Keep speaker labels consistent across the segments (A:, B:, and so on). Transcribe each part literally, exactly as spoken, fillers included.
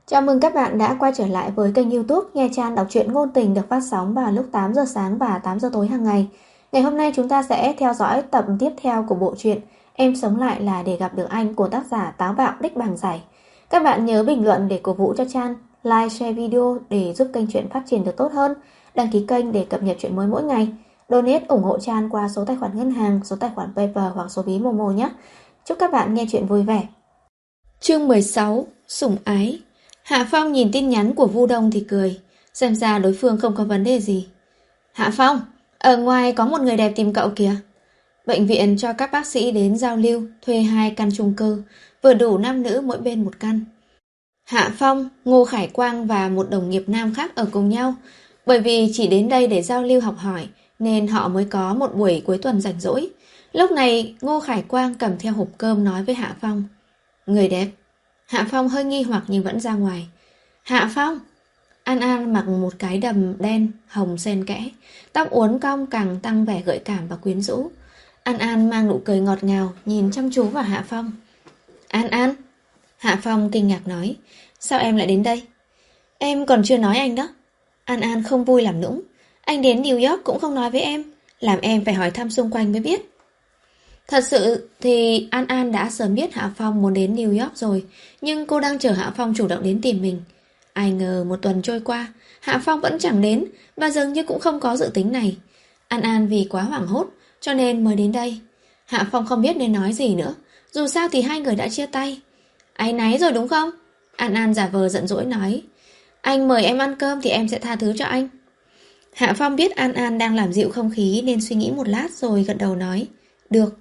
A: Chào mừng các bạn đã quay trở lại với kênh YouTube Nghe Chan đọc truyện ngôn tình được phát sóng vào lúc tám giờ sáng và tám giờ tối hàng ngày. Ngày hôm nay chúng ta sẽ theo dõi tập tiếp theo của bộ truyện Em sống lại là để gặp được anh của tác giả Táo Bạo Đích Bàng Giải. Các bạn nhớ bình luận để cổ vũ cho Chan, like, share video để giúp kênh truyện phát triển được tốt hơn, đăng ký kênh để cập nhật truyện mới mỗi ngày, donate ủng hộ Chan qua số tài khoản ngân hàng, số tài khoản PayPal hoặc số ví Momo nhé. Chúc các bạn nghe truyện vui vẻ. Chương mười sáu, Sủng Ái. Hạ Phong nhìn tin nhắn của Vu Đông thì cười, xem ra đối phương không có vấn đề gì. Hạ Phong, ở ngoài có một người đẹp tìm cậu kìa. Bệnh viện cho các bác sĩ đến giao lưu, thuê hai căn chung cư, vừa đủ nam nữ mỗi bên một căn. Hạ Phong, Ngô Khải Quang và một đồng nghiệp nam khác ở cùng nhau, bởi vì chỉ đến đây để giao lưu học hỏi nên họ mới có một buổi cuối tuần rảnh rỗi. Lúc này Ngô Khải Quang cầm theo hộp cơm nói với Hạ Phong: Người đẹp. Hạ Phong hơi nghi hoặc nhưng vẫn ra ngoài. Hạ Phong. An An mặc một cái đầm đen hồng xen kẽ, tóc uốn cong càng tăng vẻ gợi cảm và quyến rũ. An An mang nụ cười ngọt ngào nhìn chăm chú vào Hạ Phong. An An. Hạ Phong kinh ngạc nói: Sao em lại đến đây? Em còn chưa nói anh đó. An An không vui làm nũng: Anh đến New York cũng không nói với em, làm em phải hỏi thăm xung quanh mới biết. Thật sự thì An An đã sớm biết Hạ Phong muốn đến New York rồi, nhưng cô đang chờ Hạ Phong chủ động đến tìm mình. Ai ngờ một tuần trôi qua, Hạ Phong vẫn chẳng đến và dường như cũng không có dự tính này. An An vì quá hoảng hốt cho nên mới đến đây. Hạ Phong không biết nên nói gì nữa, dù sao thì hai người đã chia tay. Áy náy rồi đúng không? An An giả vờ giận dỗi nói: Anh mời em ăn cơm thì em sẽ tha thứ cho anh. Hạ Phong biết An An đang làm dịu không khí nên suy nghĩ một lát rồi gật đầu nói: Được.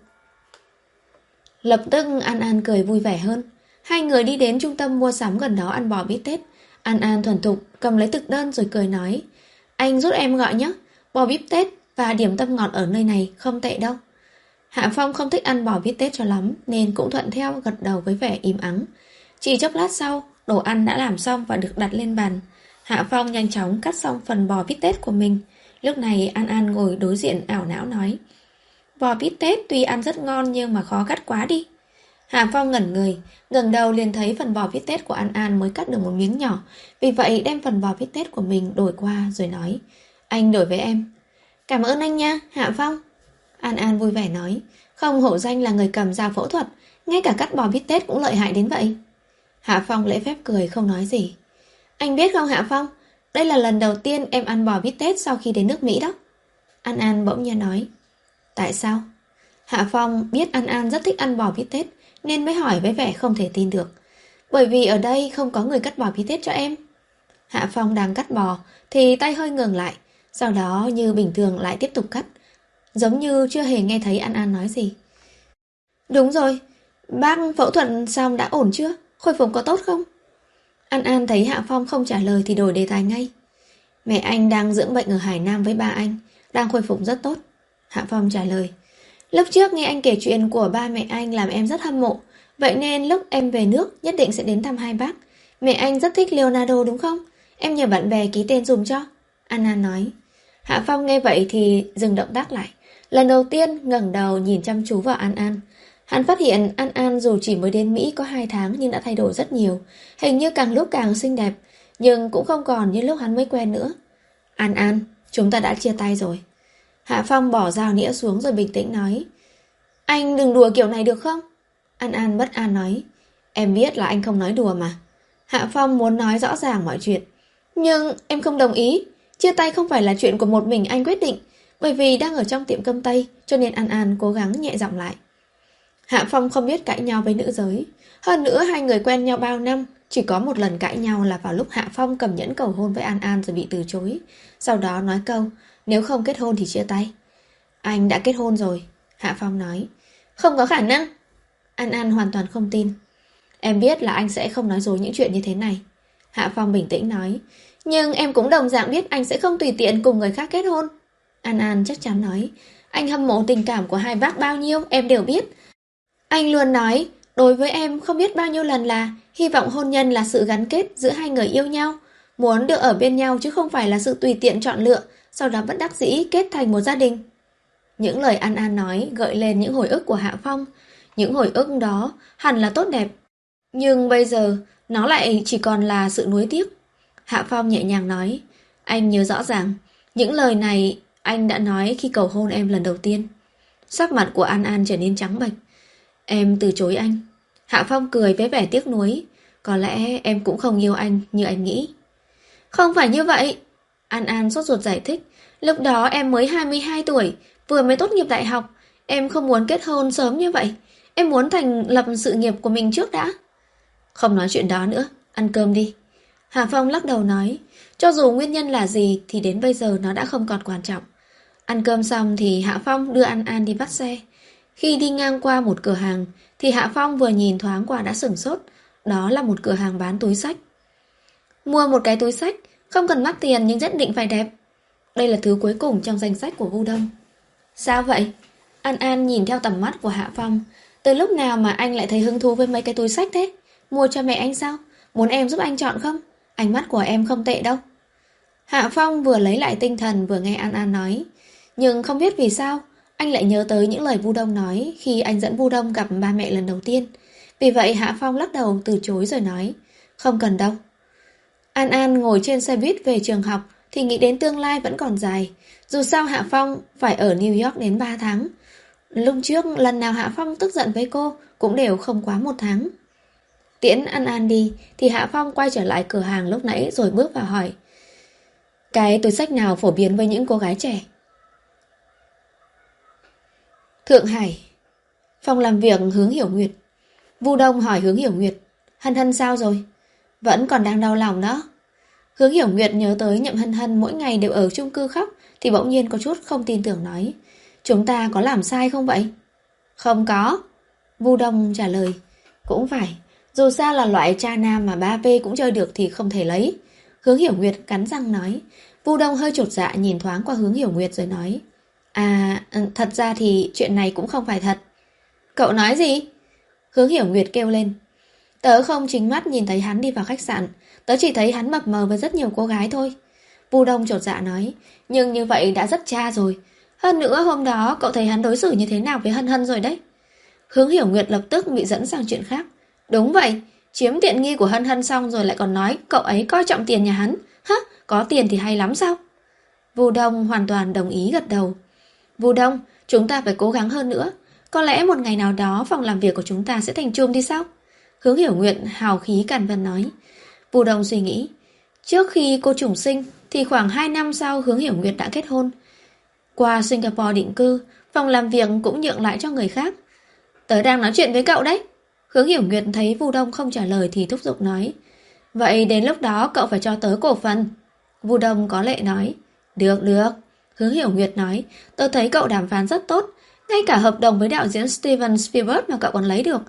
A: Lập tức An An cười vui vẻ hơn. Hai người đi đến trung tâm mua sắm gần đó ăn bò bít tết. An An thuần thục cầm lấy thực đơn rồi cười nói: Anh giúp em gọi nhé, bò bít tết và điểm tâm ngọt ở nơi này không tệ đâu. Hạ Phong không thích ăn bò bít tết cho lắm nên cũng thuận theo gật đầu với vẻ im ắng. Chỉ chốc lát sau, đồ ăn đã làm xong và được đặt lên bàn. Hạ Phong nhanh chóng cắt xong phần bò bít tết của mình. Lúc này An An ngồi đối diện ảo não nói: Bò bít tết tuy ăn rất ngon nhưng mà khó cắt quá đi. Hạ Phong ngẩn người, ngẩng đầu liền thấy phần bò bít tết của An An mới cắt được một miếng nhỏ, vì vậy đem phần bò bít tết của mình đổi qua rồi nói: Anh đổi với em. Cảm ơn anh nha, Hạ Phong. An An vui vẻ nói: Không hổ danh là người cầm dao phẫu thuật, ngay cả cắt bò bít tết cũng lợi hại đến vậy. Hạ Phong lễ phép cười không nói gì. Anh biết không Hạ Phong, đây là lần đầu tiên em ăn bò bít tết sau khi đến nước Mỹ đó. An An bỗng nhiên nói. Tại sao? Hạ Phong biết An An rất thích ăn bò bít tết nên mới hỏi với vẻ không thể tin được. Bởi vì ở đây không có người cắt bò bít tết cho em. Hạ Phong đang cắt bò thì tay hơi ngừng lại, sau đó như bình thường lại tiếp tục cắt, giống như chưa hề nghe thấy An An nói gì. Đúng rồi, bác phẫu thuật xong đã ổn chưa? Khôi phục có tốt không? An An thấy Hạ Phong không trả lời thì đổi đề tài ngay. Mẹ anh đang dưỡng bệnh ở Hải Nam với ba anh, đang khôi phục rất tốt. Hạ Phong trả lời. Lúc trước nghe anh kể chuyện của ba mẹ anh làm em rất hâm mộ, vậy nên lúc em về nước nhất định sẽ đến thăm hai bác. Mẹ anh rất thích Leonardo đúng không? Em nhờ bạn bè ký tên dùm cho. An An nói. Hạ Phong nghe vậy thì dừng động tác lại. Lần đầu tiên ngẩng đầu nhìn chăm chú vào An An. Hắn phát hiện An An dù chỉ mới đến Mỹ có hai tháng nhưng đã thay đổi rất nhiều. Hình như càng lúc càng xinh đẹp, nhưng cũng không còn như lúc hắn mới quen nữa. An An, chúng ta đã chia tay rồi. Hạ Phong bỏ dao nĩa xuống rồi bình tĩnh nói. Anh đừng đùa kiểu này được không? An An bất an nói. Em biết là anh không nói đùa mà. Hạ Phong muốn nói rõ ràng mọi chuyện. Nhưng em không đồng ý. Chia tay không phải là chuyện của một mình anh quyết định. Bởi vì đang ở trong tiệm cơm Tây, cho nên An An cố gắng nhẹ giọng lại. Hạ Phong không biết cãi nhau với nữ giới. Hơn nữa hai người quen nhau bao năm, chỉ có một lần cãi nhau là vào lúc Hạ Phong cầm nhẫn cầu hôn với An An rồi bị từ chối. Sau đó nói câu, nếu không kết hôn thì chia tay. Anh đã kết hôn rồi, Hạ Phong nói. Không có khả năng. An An hoàn toàn không tin. Em biết là anh sẽ không nói dối những chuyện như thế này. Hạ Phong bình tĩnh nói. Nhưng em cũng đồng dạng biết anh sẽ không tùy tiện cùng người khác kết hôn. An An chắc chắn nói. Anh hâm mộ tình cảm của hai bác bao nhiêu em đều biết. Anh luôn nói, đối với em không biết bao nhiêu lần là hy vọng hôn nhân là sự gắn kết giữa hai người yêu nhau, muốn được ở bên nhau chứ không phải là sự tùy tiện chọn lựa, sau đó bất đắc dĩ kết thành một gia đình. Những lời An An nói gợi lên những hồi ức của Hạ Phong. Những hồi ức đó hẳn là tốt đẹp. Nhưng bây giờ, Nó lại chỉ còn là sự nuối tiếc. Hạ Phong nhẹ nhàng nói, anh nhớ rõ ràng, những lời này anh đã nói khi cầu hôn em lần đầu tiên. Sắc mặt của An An trở nên trắng bệch. Em từ chối anh. Hạ Phong cười với vẻ tiếc nuối. Có lẽ em cũng không yêu anh như anh nghĩ. Không phải như vậy. An An sốt ruột giải thích. Lúc đó em mới hai mươi hai tuổi, vừa mới tốt nghiệp đại học. Em không muốn kết hôn sớm như vậy. Em muốn thành lập sự nghiệp của mình trước đã. Không nói chuyện đó nữa, ăn cơm đi. Hạ Phong lắc đầu nói, cho dù nguyên nhân là gì thì đến bây giờ nó đã không còn quan trọng. Ăn cơm xong thì Hạ Phong đưa An An đi bắt xe. Khi đi ngang qua một cửa hàng thì Hạ Phong vừa nhìn thoáng qua đã sửng sốt. Đó là một cửa hàng bán túi xách. Mua một cái túi xách, không cần mắc tiền nhưng nhất định phải đẹp. Đây là thứ cuối cùng trong danh sách của Vu Đông. Sao vậy? An An nhìn theo tầm mắt của Hạ Phong. Từ lúc nào mà anh lại thấy hứng thú với mấy cái túi xách thế? Mua cho mẹ anh sao? Muốn em giúp anh chọn không? Ánh mắt của em không tệ đâu. Hạ Phong vừa lấy lại tinh thần vừa nghe An An nói. Nhưng không biết vì sao anh lại nhớ tới những lời Vu Đông nói khi anh dẫn Vu Đông gặp ba mẹ lần đầu tiên. Vì vậy Hạ Phong lắc đầu từ chối rồi nói, không cần đâu. An An ngồi trên xe buýt về trường học thì nghĩ đến tương lai vẫn còn dài. Dù sao Hạ Phong phải ở New York đến ba tháng. Lúc trước lần nào Hạ Phong tức giận với cô cũng đều không quá một tháng. Tiễn An An đi thì Hạ Phong quay trở lại cửa hàng lúc nãy rồi bước vào hỏi, cái túi xách nào phổ biến với những cô gái trẻ? Thượng Hải. Phòng làm việc Hướng Hiểu Nguyệt. Vu Đông hỏi Hướng Hiểu Nguyệt, Hân Hân sao rồi? Vẫn còn đang đau lòng đó. Hướng Hiểu Nguyệt nhớ tới Nhậm Hân Hân mỗi ngày đều ở chung cư khóc thì bỗng nhiên có chút không tin tưởng nói, chúng ta có làm sai không vậy? Không có. Vu Đông trả lời, cũng phải, dù sao là loại cha nam mà ba vê cũng chơi được thì không thể lấy. Hướng Hiểu Nguyệt cắn răng nói. Vu Đông hơi chột dạ nhìn thoáng qua Hướng Hiểu Nguyệt rồi nói, à, thật ra thì chuyện này cũng không phải thật. Cậu nói gì? Hướng Hiểu Nguyệt kêu lên. Tớ không chính mắt nhìn thấy hắn đi vào khách sạn, tớ chỉ thấy hắn mập mờ với rất nhiều cô gái thôi. Vu Đông chột dạ nói, nhưng như vậy đã rất cha rồi. Hơn nữa hôm đó cậu thấy hắn đối xử như thế nào với Hân Hân rồi đấy. Hướng Hiểu Nguyệt lập tức bị dẫn sang chuyện khác. Đúng vậy, chiếm tiện nghi của Hân Hân xong rồi lại còn nói cậu ấy coi trọng tiền nhà hắn. Hả, có tiền thì hay lắm sao? Vu Đông hoàn toàn đồng ý gật đầu. Vu Đông, chúng ta phải cố gắng hơn nữa. Có lẽ một ngày nào đó phòng làm việc của chúng ta sẽ thành chum thì sao? Hướng Hiểu Nguyệt hào khí càn vần nói. Vu Đông suy nghĩ, trước khi cô trùng sinh thì khoảng hai năm sau Hướng Hiểu Nguyệt đã kết hôn. Qua Singapore định cư, phòng làm việc cũng nhượng lại cho người khác. Tớ đang nói chuyện với cậu đấy. Hướng Hiểu Nguyệt thấy Vu Đông không trả lời thì thúc giục nói, vậy đến lúc đó cậu phải cho tớ cổ phần. Vu Đông có lệ nói, được được. Hướng Hiểu Nguyệt nói, tớ thấy cậu đàm phán rất tốt, ngay cả hợp đồng với đạo diễn Steven Spielberg mà cậu còn lấy được.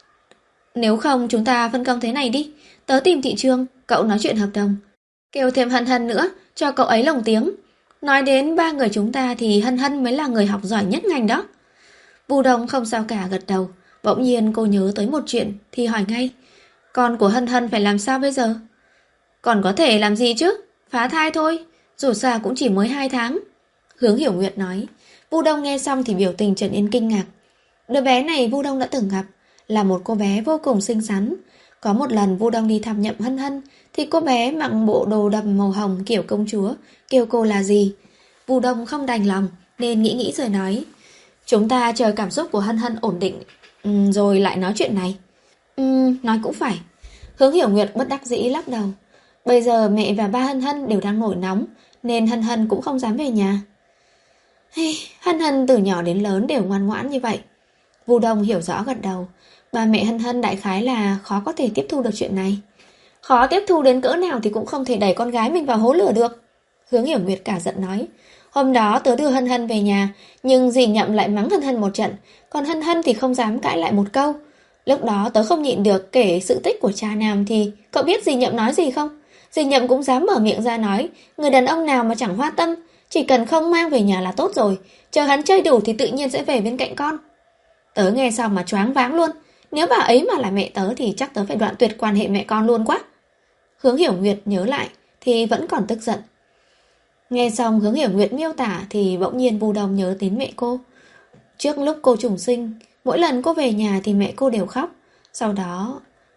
A: Nếu không chúng ta phân công thế này đi, tớ tìm thị trường, cậu nói chuyện hợp đồng. Kêu thêm Hân Hân nữa, cho cậu ấy lồng tiếng. Nói đến ba người chúng ta thì Hân Hân mới là người học giỏi nhất ngành đó. Vu Đông không sao cả gật đầu. Bỗng nhiên cô nhớ tới một chuyện thì hỏi ngay, con của Hân Hân phải làm sao bây giờ? Còn có thể làm gì chứ? Phá thai thôi, dù sao cũng chỉ mới hai tháng. Hướng Hiểu Nguyệt nói. Vu Đông nghe xong thì biểu tình trở nên kinh ngạc. Đứa bé này Vu Đông đã từng gặp, là một cô bé vô cùng xinh xắn. Có một lần Vu Đông đi thăm Nhậm Hân Hân thì cô bé mặc bộ đồ đầm màu hồng kiểu công chúa, kêu cô là gì. Vu Đông không đành lòng nên nghĩ nghĩ rồi nói, chúng ta chờ cảm xúc của Hân Hân ổn định ừ, rồi lại nói chuyện này. Ừ, nói cũng phải. Hướng Hiểu Nguyệt bất đắc dĩ lắc đầu. Bây giờ mẹ và ba Hân Hân đều đang nổi nóng nên Hân Hân cũng không dám về nhà. Hey, Hân Hân từ nhỏ đến lớn đều ngoan ngoãn như vậy. Vu Đông hiểu rõ gật đầu. Ba mẹ Hân Hân đại khái là khó có thể tiếp thu được chuyện này. Khó tiếp thu đến cỡ nào thì cũng không thể đẩy con gái mình vào hố lửa được. Hướng Hiểu Nguyệt cả giận nói. Hôm đó tớ đưa Hân Hân về nhà, nhưng dì Nhậm lại mắng Hân Hân một trận, còn Hân Hân thì không dám cãi lại một câu. Lúc đó tớ không nhịn được kể sự tích của cha nam thì cậu biết dì Nhậm nói gì không? Dì Nhậm cũng dám mở miệng ra nói, người đàn ông nào mà chẳng hoa tâm, chỉ cần không mang về nhà là tốt rồi, chờ hắn chơi đủ thì tự nhiên sẽ về bên cạnh con. Tớ nghe xong mà choáng váng luôn. Nếu bà ấy mà là mẹ tớ thì chắc tớ phải đoạn tuyệt quan hệ mẹ con luôn quá. Hướng Hiểu Nguyệt nhớ lại thì vẫn còn tức giận. Nghe xong Hướng Hiểu Nguyệt miêu tả thì bỗng nhiên Vu Đông nhớ đến mẹ cô. Trước lúc cô trùng sinh, mỗi lần cô về nhà thì mẹ cô đều khóc. Sau đó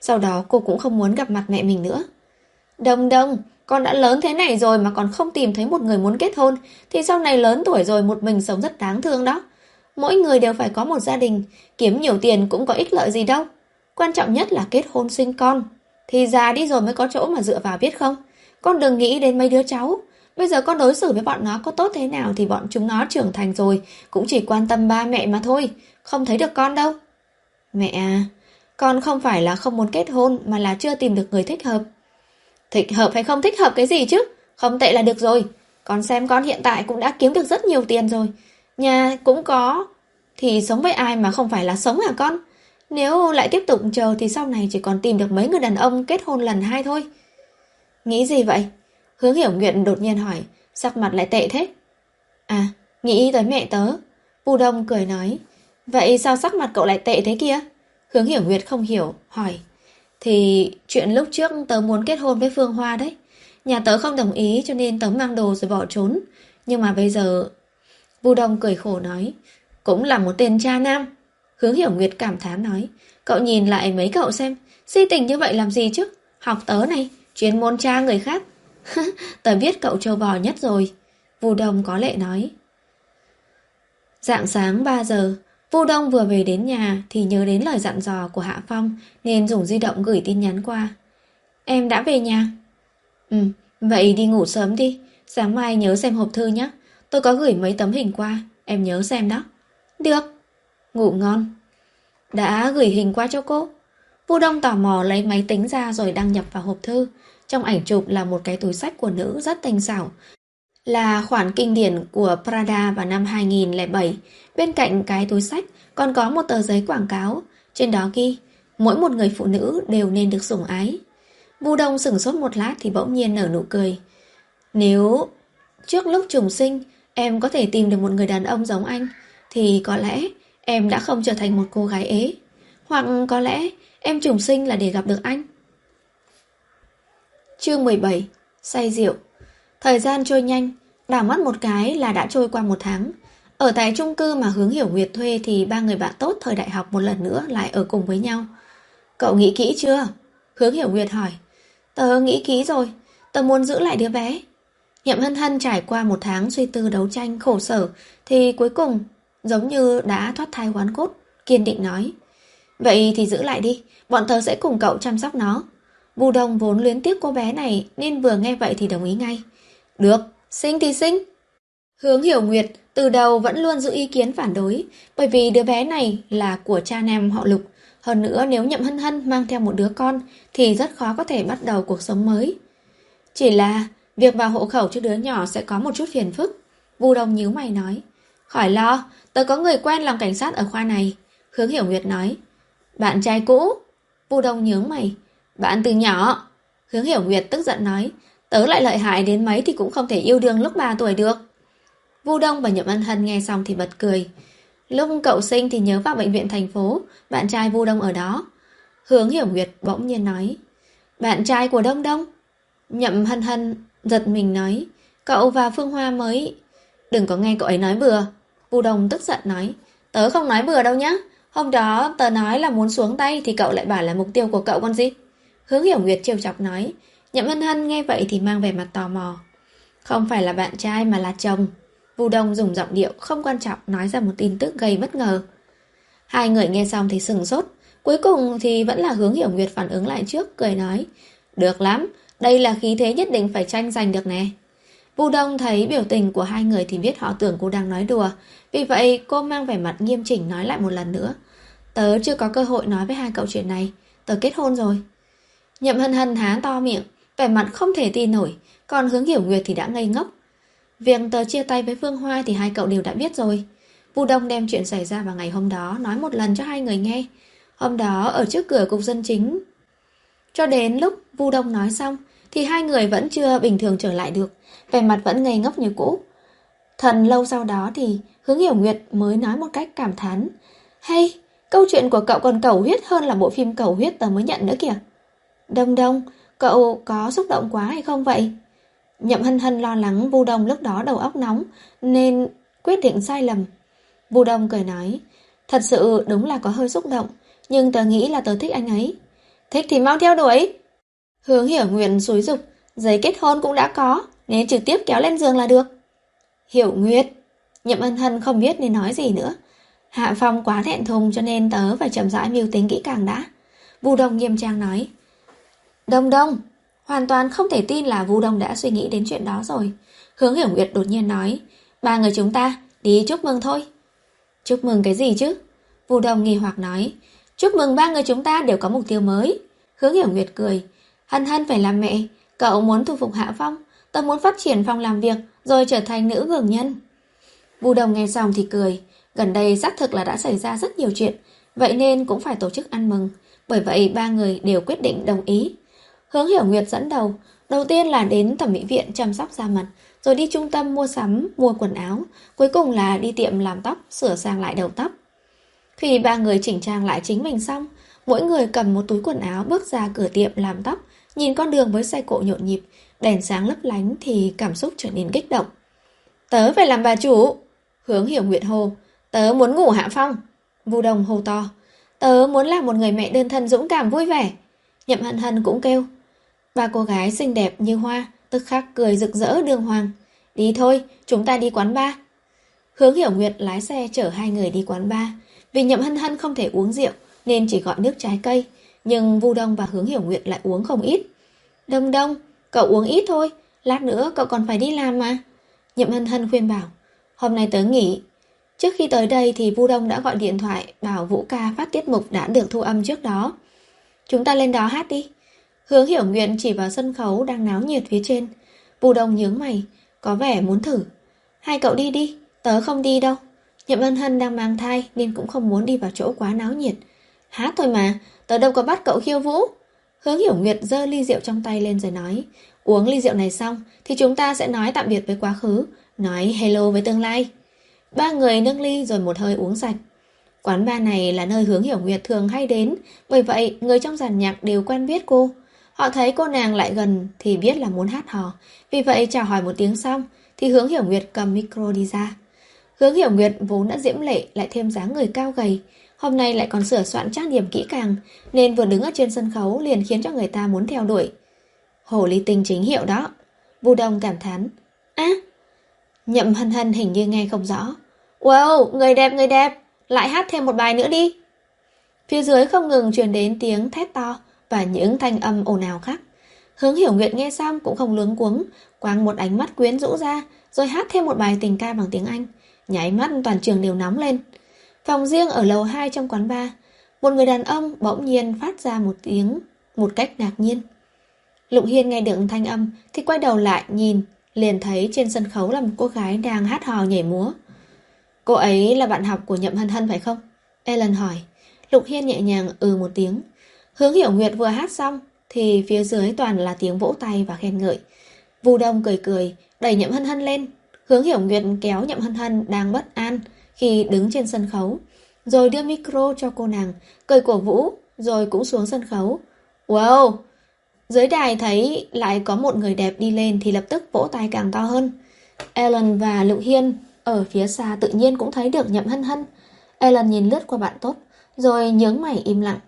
A: Sau đó cô cũng không muốn gặp mặt mẹ mình nữa. Đông Đông, con đã lớn thế này rồi mà còn không tìm thấy một người muốn kết hôn, thì sau này lớn tuổi rồi một mình sống rất đáng thương đó. Mỗi người đều phải có một gia đình, kiếm nhiều tiền cũng có ích lợi gì đâu. Quan trọng nhất là kết hôn sinh con. Thì già đi rồi mới có chỗ mà dựa vào, biết không? Con đừng nghĩ đến mấy đứa cháu. Bây giờ con đối xử với bọn nó có tốt thế nào thì bọn chúng nó trưởng thành rồi cũng chỉ quan tâm ba mẹ mà thôi, không thấy được con đâu. Mẹ à, con không phải là không muốn kết hôn mà là chưa tìm được người thích hợp. Thích hợp hay không thích hợp cái gì chứ? Không tệ là được rồi. Con xem con hiện tại cũng đã kiếm được rất nhiều tiền rồi. Nhà cũng có. Thì sống với ai mà không phải là sống hả con? Nếu lại tiếp tục chờ thì sau này chỉ còn tìm được mấy người đàn ông kết hôn lần hai thôi. Nghĩ gì vậy? Hướng Hiểu Nguyệt đột nhiên hỏi, sắc mặt lại tệ thế. À, nghĩ tới mẹ tớ. Vu Đông cười nói. Vậy sao sắc mặt cậu lại tệ thế kia? Hướng Hiểu Nguyệt không hiểu, hỏi. Thì chuyện lúc trước tớ muốn kết hôn với Phương Hoa đấy. Nhà tớ không đồng ý cho nên tớ mang đồ rồi bỏ trốn. Nhưng mà bây giờ... Vu Đông cười khổ nói. Cũng là một tên cha nam. Hướng Hiểu Nguyệt cảm thán nói. Cậu nhìn lại mấy cậu xem, si tình như vậy làm gì chứ? Học tớ này, chuyên môn cha người khác. Tớ biết cậu trâu bò nhất rồi. Vu Đông có lệ nói. Rạng sáng ba giờ, Vu Đông vừa về đến nhà thì nhớ đến lời dặn dò của Hạ Phong nên dùng di động gửi tin nhắn qua. Em đã về nhà. Ừ, vậy đi ngủ sớm đi. Sáng mai nhớ xem hộp thư nhé. Tôi có gửi mấy tấm hình qua, em nhớ xem đó. Được. Ngủ ngon. Đã gửi hình qua cho cô. Vu Đông tò mò lấy máy tính ra rồi đăng nhập vào hộp thư. Trong ảnh chụp là một cái túi xách của nữ rất tinh xảo. Là khoản kinh điển của Prada vào năm hai nghìn lẻ bảy. Bên cạnh cái túi xách còn có một tờ giấy quảng cáo. Trên đó ghi, mỗi một người phụ nữ đều nên được sủng ái. Vu Đông sửng sốt một lát thì bỗng nhiên nở nụ cười. Nếu trước lúc trùng sinh em có thể tìm được một người đàn ông giống anh, thì có lẽ em đã không trở thành một cô gái ế. Hoặc có lẽ em trùng sinh là để gặp được anh. Chương mười bảy. Say rượu. Thời gian trôi nhanh, đảo mắt một cái là đã trôi qua một tháng. Ở tại chung cư mà Hướng Hiểu Nguyệt thuê thì ba người bạn tốt thời đại học một lần nữa lại ở cùng với nhau. Cậu nghĩ kỹ chưa? Hướng Hiểu Nguyệt hỏi. Tớ nghĩ kỹ rồi, tớ muốn giữ lại đứa bé. Nhậm Hân Hân trải qua một tháng suy tư đấu tranh khổ sở thì cuối cùng giống như đã thoát thai hoán cốt, kiên định nói. Vậy thì giữ lại đi, bọn tớ sẽ cùng cậu chăm sóc nó. Vu Đông vốn luyến tiếc cô bé này nên vừa nghe vậy thì đồng ý ngay. Được, sinh thì sinh. Hướng Hiểu Nguyệt từ đầu vẫn luôn giữ ý kiến phản đối, bởi vì đứa bé này là của cha nam họ Lục. Hơn nữa nếu Nhậm Hân Hân mang theo một đứa con thì rất khó có thể bắt đầu cuộc sống mới. Chỉ là việc vào hộ khẩu cho đứa nhỏ sẽ có một chút phiền phức. Vu Đông nhíu mày nói. Khỏi lo, tớ có người quen làm cảnh sát ở khoa này. Hướng Hiểu Nguyệt nói. Bạn trai cũ? Vu Đông nhướng mày. Bạn từ nhỏ. Hướng Hiểu Nguyệt tức giận nói. Tớ lại lợi hại đến mấy thì cũng không thể yêu đương lúc ba tuổi được. Vu Đông và Nhậm Hân Hân nghe xong thì bật cười. Lúc cậu sinh thì nhớ vào bệnh viện thành phố, bạn trai Vu Đông ở đó. Hướng Hiểu Nguyệt bỗng nhiên nói. Bạn trai của Đông Đông? Nhậm Hân Hân giật mình nói. Cậu và Phương Hoa mới... Đừng có nghe cậu ấy nói bừa. Vu Đông tức giận nói. Tớ không nói bừa đâu nhá. Hôm đó tớ nói là muốn xuống tay thì cậu lại bảo là mục tiêu của cậu con gì. Hướng Hiểu Nguyệt trêu chọc nói. Nhậm Hân Hân nghe vậy thì mang vẻ mặt tò mò. Không phải là bạn trai mà là chồng. Vu Đông dùng giọng điệu không quan trọng nói ra một tin tức gây bất ngờ. Hai người nghe xong thì sừng sốt. Cuối cùng thì vẫn là Hướng Hiểu Nguyệt phản ứng lại trước, cười nói. Được lắm, đây là khí thế nhất định phải tranh giành được nè. Vu Đông thấy biểu tình của hai người thì biết họ tưởng cô đang nói đùa. Vì vậy cô mang vẻ mặt nghiêm chỉnh nói lại một lần nữa. Tớ chưa có cơ hội nói với hai cậu chuyện này. Tớ kết hôn rồi. Nhậm Hân Hân há to miệng, vẻ mặt không thể tin nổi. Còn Hướng Hiểu Nguyệt thì đã ngây ngốc. Việc tớ chia tay với Phương Hoa thì hai cậu đều đã biết rồi. Vu Đông đem chuyện xảy ra vào ngày hôm đó nói một lần cho hai người nghe. Hôm đó ở trước cửa cục dân chính. Cho đến lúc Vu Đông nói xong thì hai người vẫn chưa bình thường trở lại được, vẻ mặt vẫn ngây ngốc như cũ. Thần lâu sau đó thì Hướng Hiểu Nguyệt mới nói một cách cảm thán. Hay, câu chuyện của cậu còn cầu huyết hơn là bộ phim cầu huyết tớ mới nhận nữa kìa. Đông Đông, cậu có xúc động quá hay không vậy? Nhậm Hân Hân lo lắng Vu Đông lúc đó đầu óc nóng nên quyết định sai lầm. Vu Đông cười nói. Thật sự đúng là có hơi xúc động, nhưng tớ nghĩ là tớ thích anh ấy. Thích thì mau theo đuổi. Hướng Hiểu Nguyệt xúi giục, giấy kết hôn cũng đã có, nên trực tiếp kéo lên giường là được. Hiểu Nguyệt. Nhậm Hân Hân không biết nên nói gì nữa. Hạ Phong quá thẹn thùng cho nên tớ phải chậm rãi mưu tính kỹ càng đã. Vu Đông nghiêm trang nói. Đông Đông. Hoàn toàn không thể tin là Vu Đông đã suy nghĩ đến chuyện đó rồi. Hướng Hiểu Nguyệt đột nhiên nói. Ba người chúng ta đi chúc mừng thôi. Chúc mừng cái gì chứ? Vu Đông nghi hoặc nói. Chúc mừng ba người chúng ta đều có mục tiêu mới. Hướng Hiểu Nguyệt cười. Hân Hân phải làm mẹ. Cậu muốn thu phục Hạ Phong. Tớ muốn phát triển phòng làm việc rồi trở thành nữ cường nhân. Vu Đông nghe xong thì cười. Gần đây xác thực là đã xảy ra rất nhiều chuyện, vậy nên cũng phải tổ chức ăn mừng. Bởi vậy ba người đều quyết định đồng ý. Hướng Hiểu Nguyệt dẫn đầu. Đầu tiên là đến thẩm mỹ viện chăm sóc da mặt, rồi đi trung tâm mua sắm, mua quần áo, cuối cùng là đi tiệm làm tóc, sửa sang lại đầu tóc. Khi ba người chỉnh trang lại chính mình xong, mỗi người cầm một túi quần áo bước ra cửa tiệm làm tóc, nhìn con đường với xe cộ nhộn nhịp, đèn sáng lấp lánh thì cảm xúc trở nên kích động. Tớ phải làm bà chủ. Hướng Hiểu Nguyệt hô. Tớ muốn ngủ Hạ Phong. Vu Đông hô to. Tớ muốn làm một người mẹ đơn thân dũng cảm vui vẻ. Nhậm Hân Hân cũng kêu. Ba cô gái xinh đẹp như hoa tức khắc cười rực rỡ đường hoàng. Đi thôi, chúng ta đi quán bar. Hướng Hiểu Nguyệt lái xe chở hai người đi quán bar. Vì Nhậm Hân Hân không thể uống rượu nên chỉ gọi nước trái cây, nhưng Vu Đông và Hướng Hiểu Nguyệt lại uống không ít. Đông Đông, cậu uống ít thôi, lát nữa cậu còn phải đi làm mà. Nhậm Hân Hân khuyên bảo. Hôm nay tớ nghỉ. Trước khi tới đây thì Vu Đông đã gọi điện thoại bảo Vũ ca phát tiết mục đã được thu âm trước đó. Chúng ta lên đó hát đi. Hướng Hiểu Nguyệt chỉ vào sân khấu đang náo nhiệt phía trên. Vu Đông nhướng mày, có vẻ muốn thử. Hai cậu đi đi, tớ không đi đâu. Nhậm Hân Hân đang mang thai nên cũng không muốn đi vào chỗ quá náo nhiệt. Hát thôi mà, tớ đâu có bắt cậu khiêu vũ. Hướng Hiểu Nguyệt giơ ly rượu trong tay lên rồi nói. Uống ly rượu này xong thì chúng ta sẽ nói tạm biệt với quá khứ, nói hello với tương lai. Ba người nâng ly rồi một hơi uống sạch. Quán bar này là nơi Hướng Hiểu Nguyệt thường hay đến, bởi vậy người trong dàn nhạc đều quen biết cô. Họ thấy cô nàng lại gần thì biết là muốn hát hò, vì vậy chào hỏi một tiếng xong thì Hướng Hiểu Nguyệt cầm micro đi ra. Hướng Hiểu Nguyệt vốn đã diễm lệ lại thêm dáng người cao gầy, hôm nay lại còn sửa soạn trang điểm kỹ càng, nên vừa đứng ở trên sân khấu liền khiến cho người ta muốn theo đuổi. Hồ ly tinh chính hiệu đó. Vu Đông cảm thán. Á, Nhậm Hân Hân hình như nghe không rõ. Wow, người đẹp người đẹp, lại hát thêm một bài nữa đi. Phía dưới không ngừng truyền đến tiếng thét to và những thanh âm ồn ào khác. Hướng Hiểu Nguyệt nghe xong cũng không luống cuống, quăng một ánh mắt quyến rũ ra, rồi hát thêm một bài tình ca bằng tiếng Anh. Nháy mắt toàn trường đều nóng lên. Phòng riêng ở lầu hai trong quán bar, một người đàn ông bỗng nhiên phát ra một tiếng một cách ngạc nhiên. Lục Hiên nghe được thanh âm thì quay đầu lại nhìn, liền thấy trên sân khấu là một cô gái đang hát hò nhảy múa. Cô ấy là bạn học của Nhậm Hân Hân phải không? Ellen hỏi. Lục Hiên nhẹ nhàng ừ một tiếng. Hướng Hiểu Nguyệt vừa hát xong thì phía dưới toàn là tiếng vỗ tay và khen ngợi. Vu Đông cười cười đẩy Nhậm Hân Hân lên. Hướng Hiểu Nguyệt kéo Nhậm Hân Hân đang bất an khi đứng trên sân khấu, rồi đưa micro cho cô nàng, cười cổ vũ, rồi cũng xuống sân khấu. Wow! Dưới đài thấy lại có một người đẹp đi lên thì lập tức vỗ tay càng to hơn. Ellen và Lục Hiên ở phía xa tự nhiên cũng thấy được Nhậm Hân Hân. Ellen nhìn lướt qua bạn tốt, rồi nhướng mày im lặng.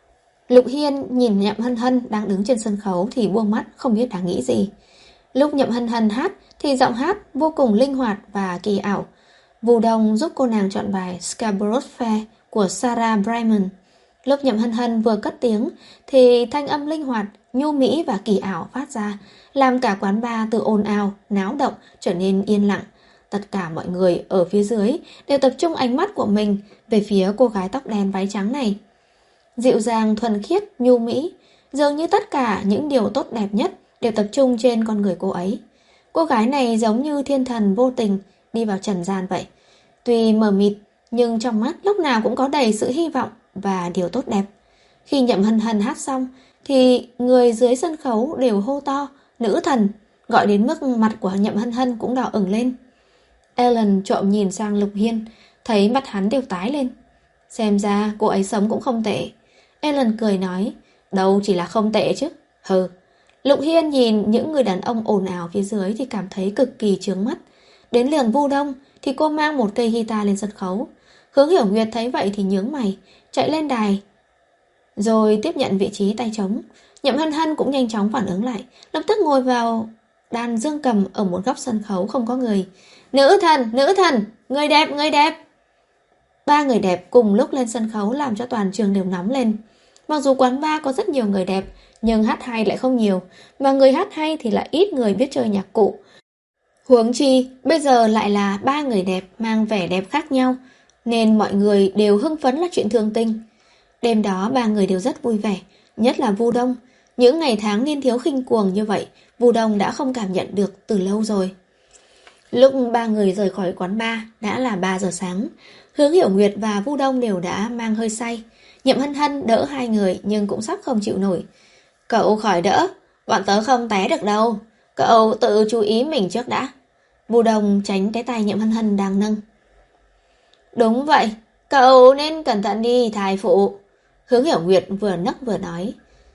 A: Lục Hiên nhìn Nhậm Hân Hân đang đứng trên sân khấu thì buông mắt không biết đang nghĩ gì. Lúc Nhậm Hân Hân hát thì giọng hát vô cùng linh hoạt và kỳ ảo. Vu Đông giúp cô nàng chọn bài Scarborough Fair của Sarah Brightman. Lúc Nhậm Hân Hân vừa cất tiếng thì thanh âm linh hoạt, nhu mỹ và kỳ ảo phát ra, làm cả quán bar từ ồn ào, náo động trở nên yên lặng. Tất cả mọi người ở phía dưới đều tập trung ánh mắt của mình về phía cô gái tóc đen váy trắng này. Dịu dàng, thuần khiết, nhu mỹ, dường như tất cả những điều tốt đẹp nhất đều tập trung trên con người cô ấy. Cô gái này giống như thiên thần vô tình đi vào trần gian vậy. Tuy mờ mịt nhưng trong mắt lúc nào cũng có đầy sự hy vọng và điều tốt đẹp. Khi Nhậm Hân Hân hát xong thì người dưới sân khấu đều hô to nữ thần, gọi đến mức mặt của Nhậm Hân Hân cũng đỏ ửng lên. Ellen trộm nhìn sang Lục Hiên, thấy mặt hắn đều tái lên. Xem ra cô ấy sống cũng không tệ. Ellen cười nói, đâu chỉ là không tệ chứ. Hừ. Lục Hiên nhìn những người đàn ông ồn ào phía dưới thì cảm thấy cực kỳ chướng mắt. Đến lượt Vu Đông thì cô mang một cây guitar lên sân khấu. Hướng Hiểu Nguyệt thấy vậy thì nhướng mày, chạy lên đài. rồi tiếp nhận vị trí tay trống. Nhậm Hân Hân cũng nhanh chóng phản ứng lại, lập tức ngồi vào đàn dương cầm ở một góc sân khấu không có người. Nữ thần, nữ thần, người đẹp, người đẹp. Ba người đẹp cùng lúc lên sân khấu làm cho toàn trường đều nóng lên. Mặc dù quán bar có rất nhiều người đẹp, nhưng hát hay lại không nhiều, mà người hát hay thì lại ít người biết chơi nhạc cụ. Huống chi, bây giờ lại là ba người đẹp mang vẻ đẹp khác nhau, nên mọi người đều hưng phấn là chuyện thường tình. Đêm đó ba người đều rất vui vẻ, nhất là Vu Đông. Những ngày tháng niên thiếu khinh cuồng như vậy, Vu Đông đã không cảm nhận được từ lâu rồi. Lúc ba người rời khỏi quán bar đã là ba giờ sáng. Hướng Hiểu Nguyệt và Vu Đông đều đã mang hơi say. Nhậm Hân Hân đỡ hai người nhưng cũng sắp không chịu nổi. Cậu khỏi đỡ, bọn tớ không té được đâu. Cậu tự chú ý mình trước đã. Vu Đông tránh cái tay Nhậm Hân Hân đang nâng. Đúng vậy, cậu nên cẩn thận đi thai phụ. Hướng Hiểu Nguyệt vừa nấc vừa nói.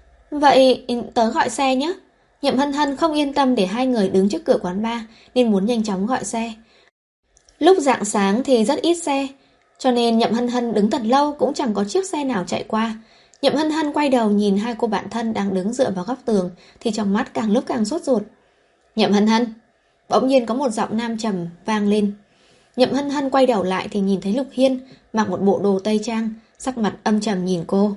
A: Vậy tớ gọi xe nhé. Nhậm Hân Hân không yên tâm để hai người đứng trước cửa quán bar nên muốn nhanh chóng gọi xe. Lúc rạng sáng thì rất ít xe, cho nên Nhậm Hân Hân đứng thật lâu cũng chẳng có chiếc xe nào chạy qua. Nhậm Hân Hân quay đầu nhìn hai cô bạn thân đang đứng dựa vào góc tường thì trong mắt càng lúc càng sốt ruột. Nhậm Hân Hân. Bỗng nhiên có một giọng nam trầm vang lên. Nhậm Hân Hân quay đầu lại thì nhìn thấy Lục Hiên mặc một bộ đồ tây trang, sắc mặt âm trầm nhìn cô.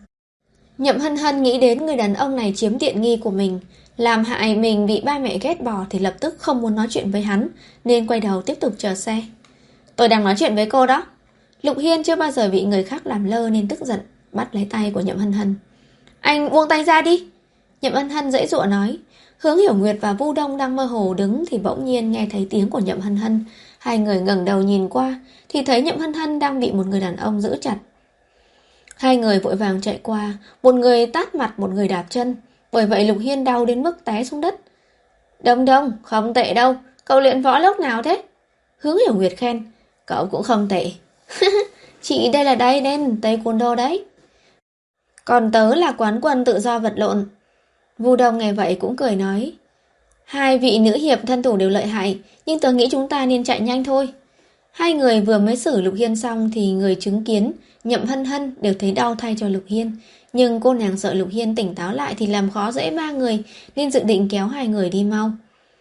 A: Nhậm Hân Hân nghĩ đến người đàn ông này chiếm tiện nghi của mình, làm hại mình bị ba mẹ ghét bỏ thì lập tức không muốn nói chuyện với hắn, nên quay đầu tiếp tục chờ xe. Tôi đang nói chuyện với cô đó. Lục Hiên chưa bao giờ bị người khác làm lơ nên tức giận, bắt lấy tay của Nhậm Hân Hân. Anh buông tay ra đi. Nhậm Hân Hân giãy giụa nói. Hướng Hiểu Nguyệt và Vu Đông đang mơ hồ đứng thì bỗng nhiên nghe thấy tiếng của Nhậm Hân Hân. Hai người ngẩng đầu nhìn qua thì thấy Nhậm Hân Hân đang bị một người đàn ông giữ chặt. Hai người vội vàng chạy qua, một người tát mặt một người đạp chân. Bởi vậy Lục Hiên đau đến mức té xuống đất. Đông Đông, không tệ đâu. Cậu luyện võ lúc nào thế? Hướng Hiểu Nguyệt khen. Cậu cũng không tệ. Chị đây là đây đen taekwondo đấy. Còn tớ là quán quân tự do vật lộn. Vu Đông nghe vậy cũng cười nói. Hai vị nữ hiệp thân thủ đều lợi hại, nhưng tớ nghĩ chúng ta nên chạy nhanh thôi. Hai người vừa mới xử Lục Hiên xong thì người chứng kiến Nhậm Hân Hân đều thấy đau thay cho Lục Hiên. Nhưng cô nàng sợ Lục Hiên tỉnh táo lại thì làm khó dễ ba người, nên dự định kéo hai người đi mau.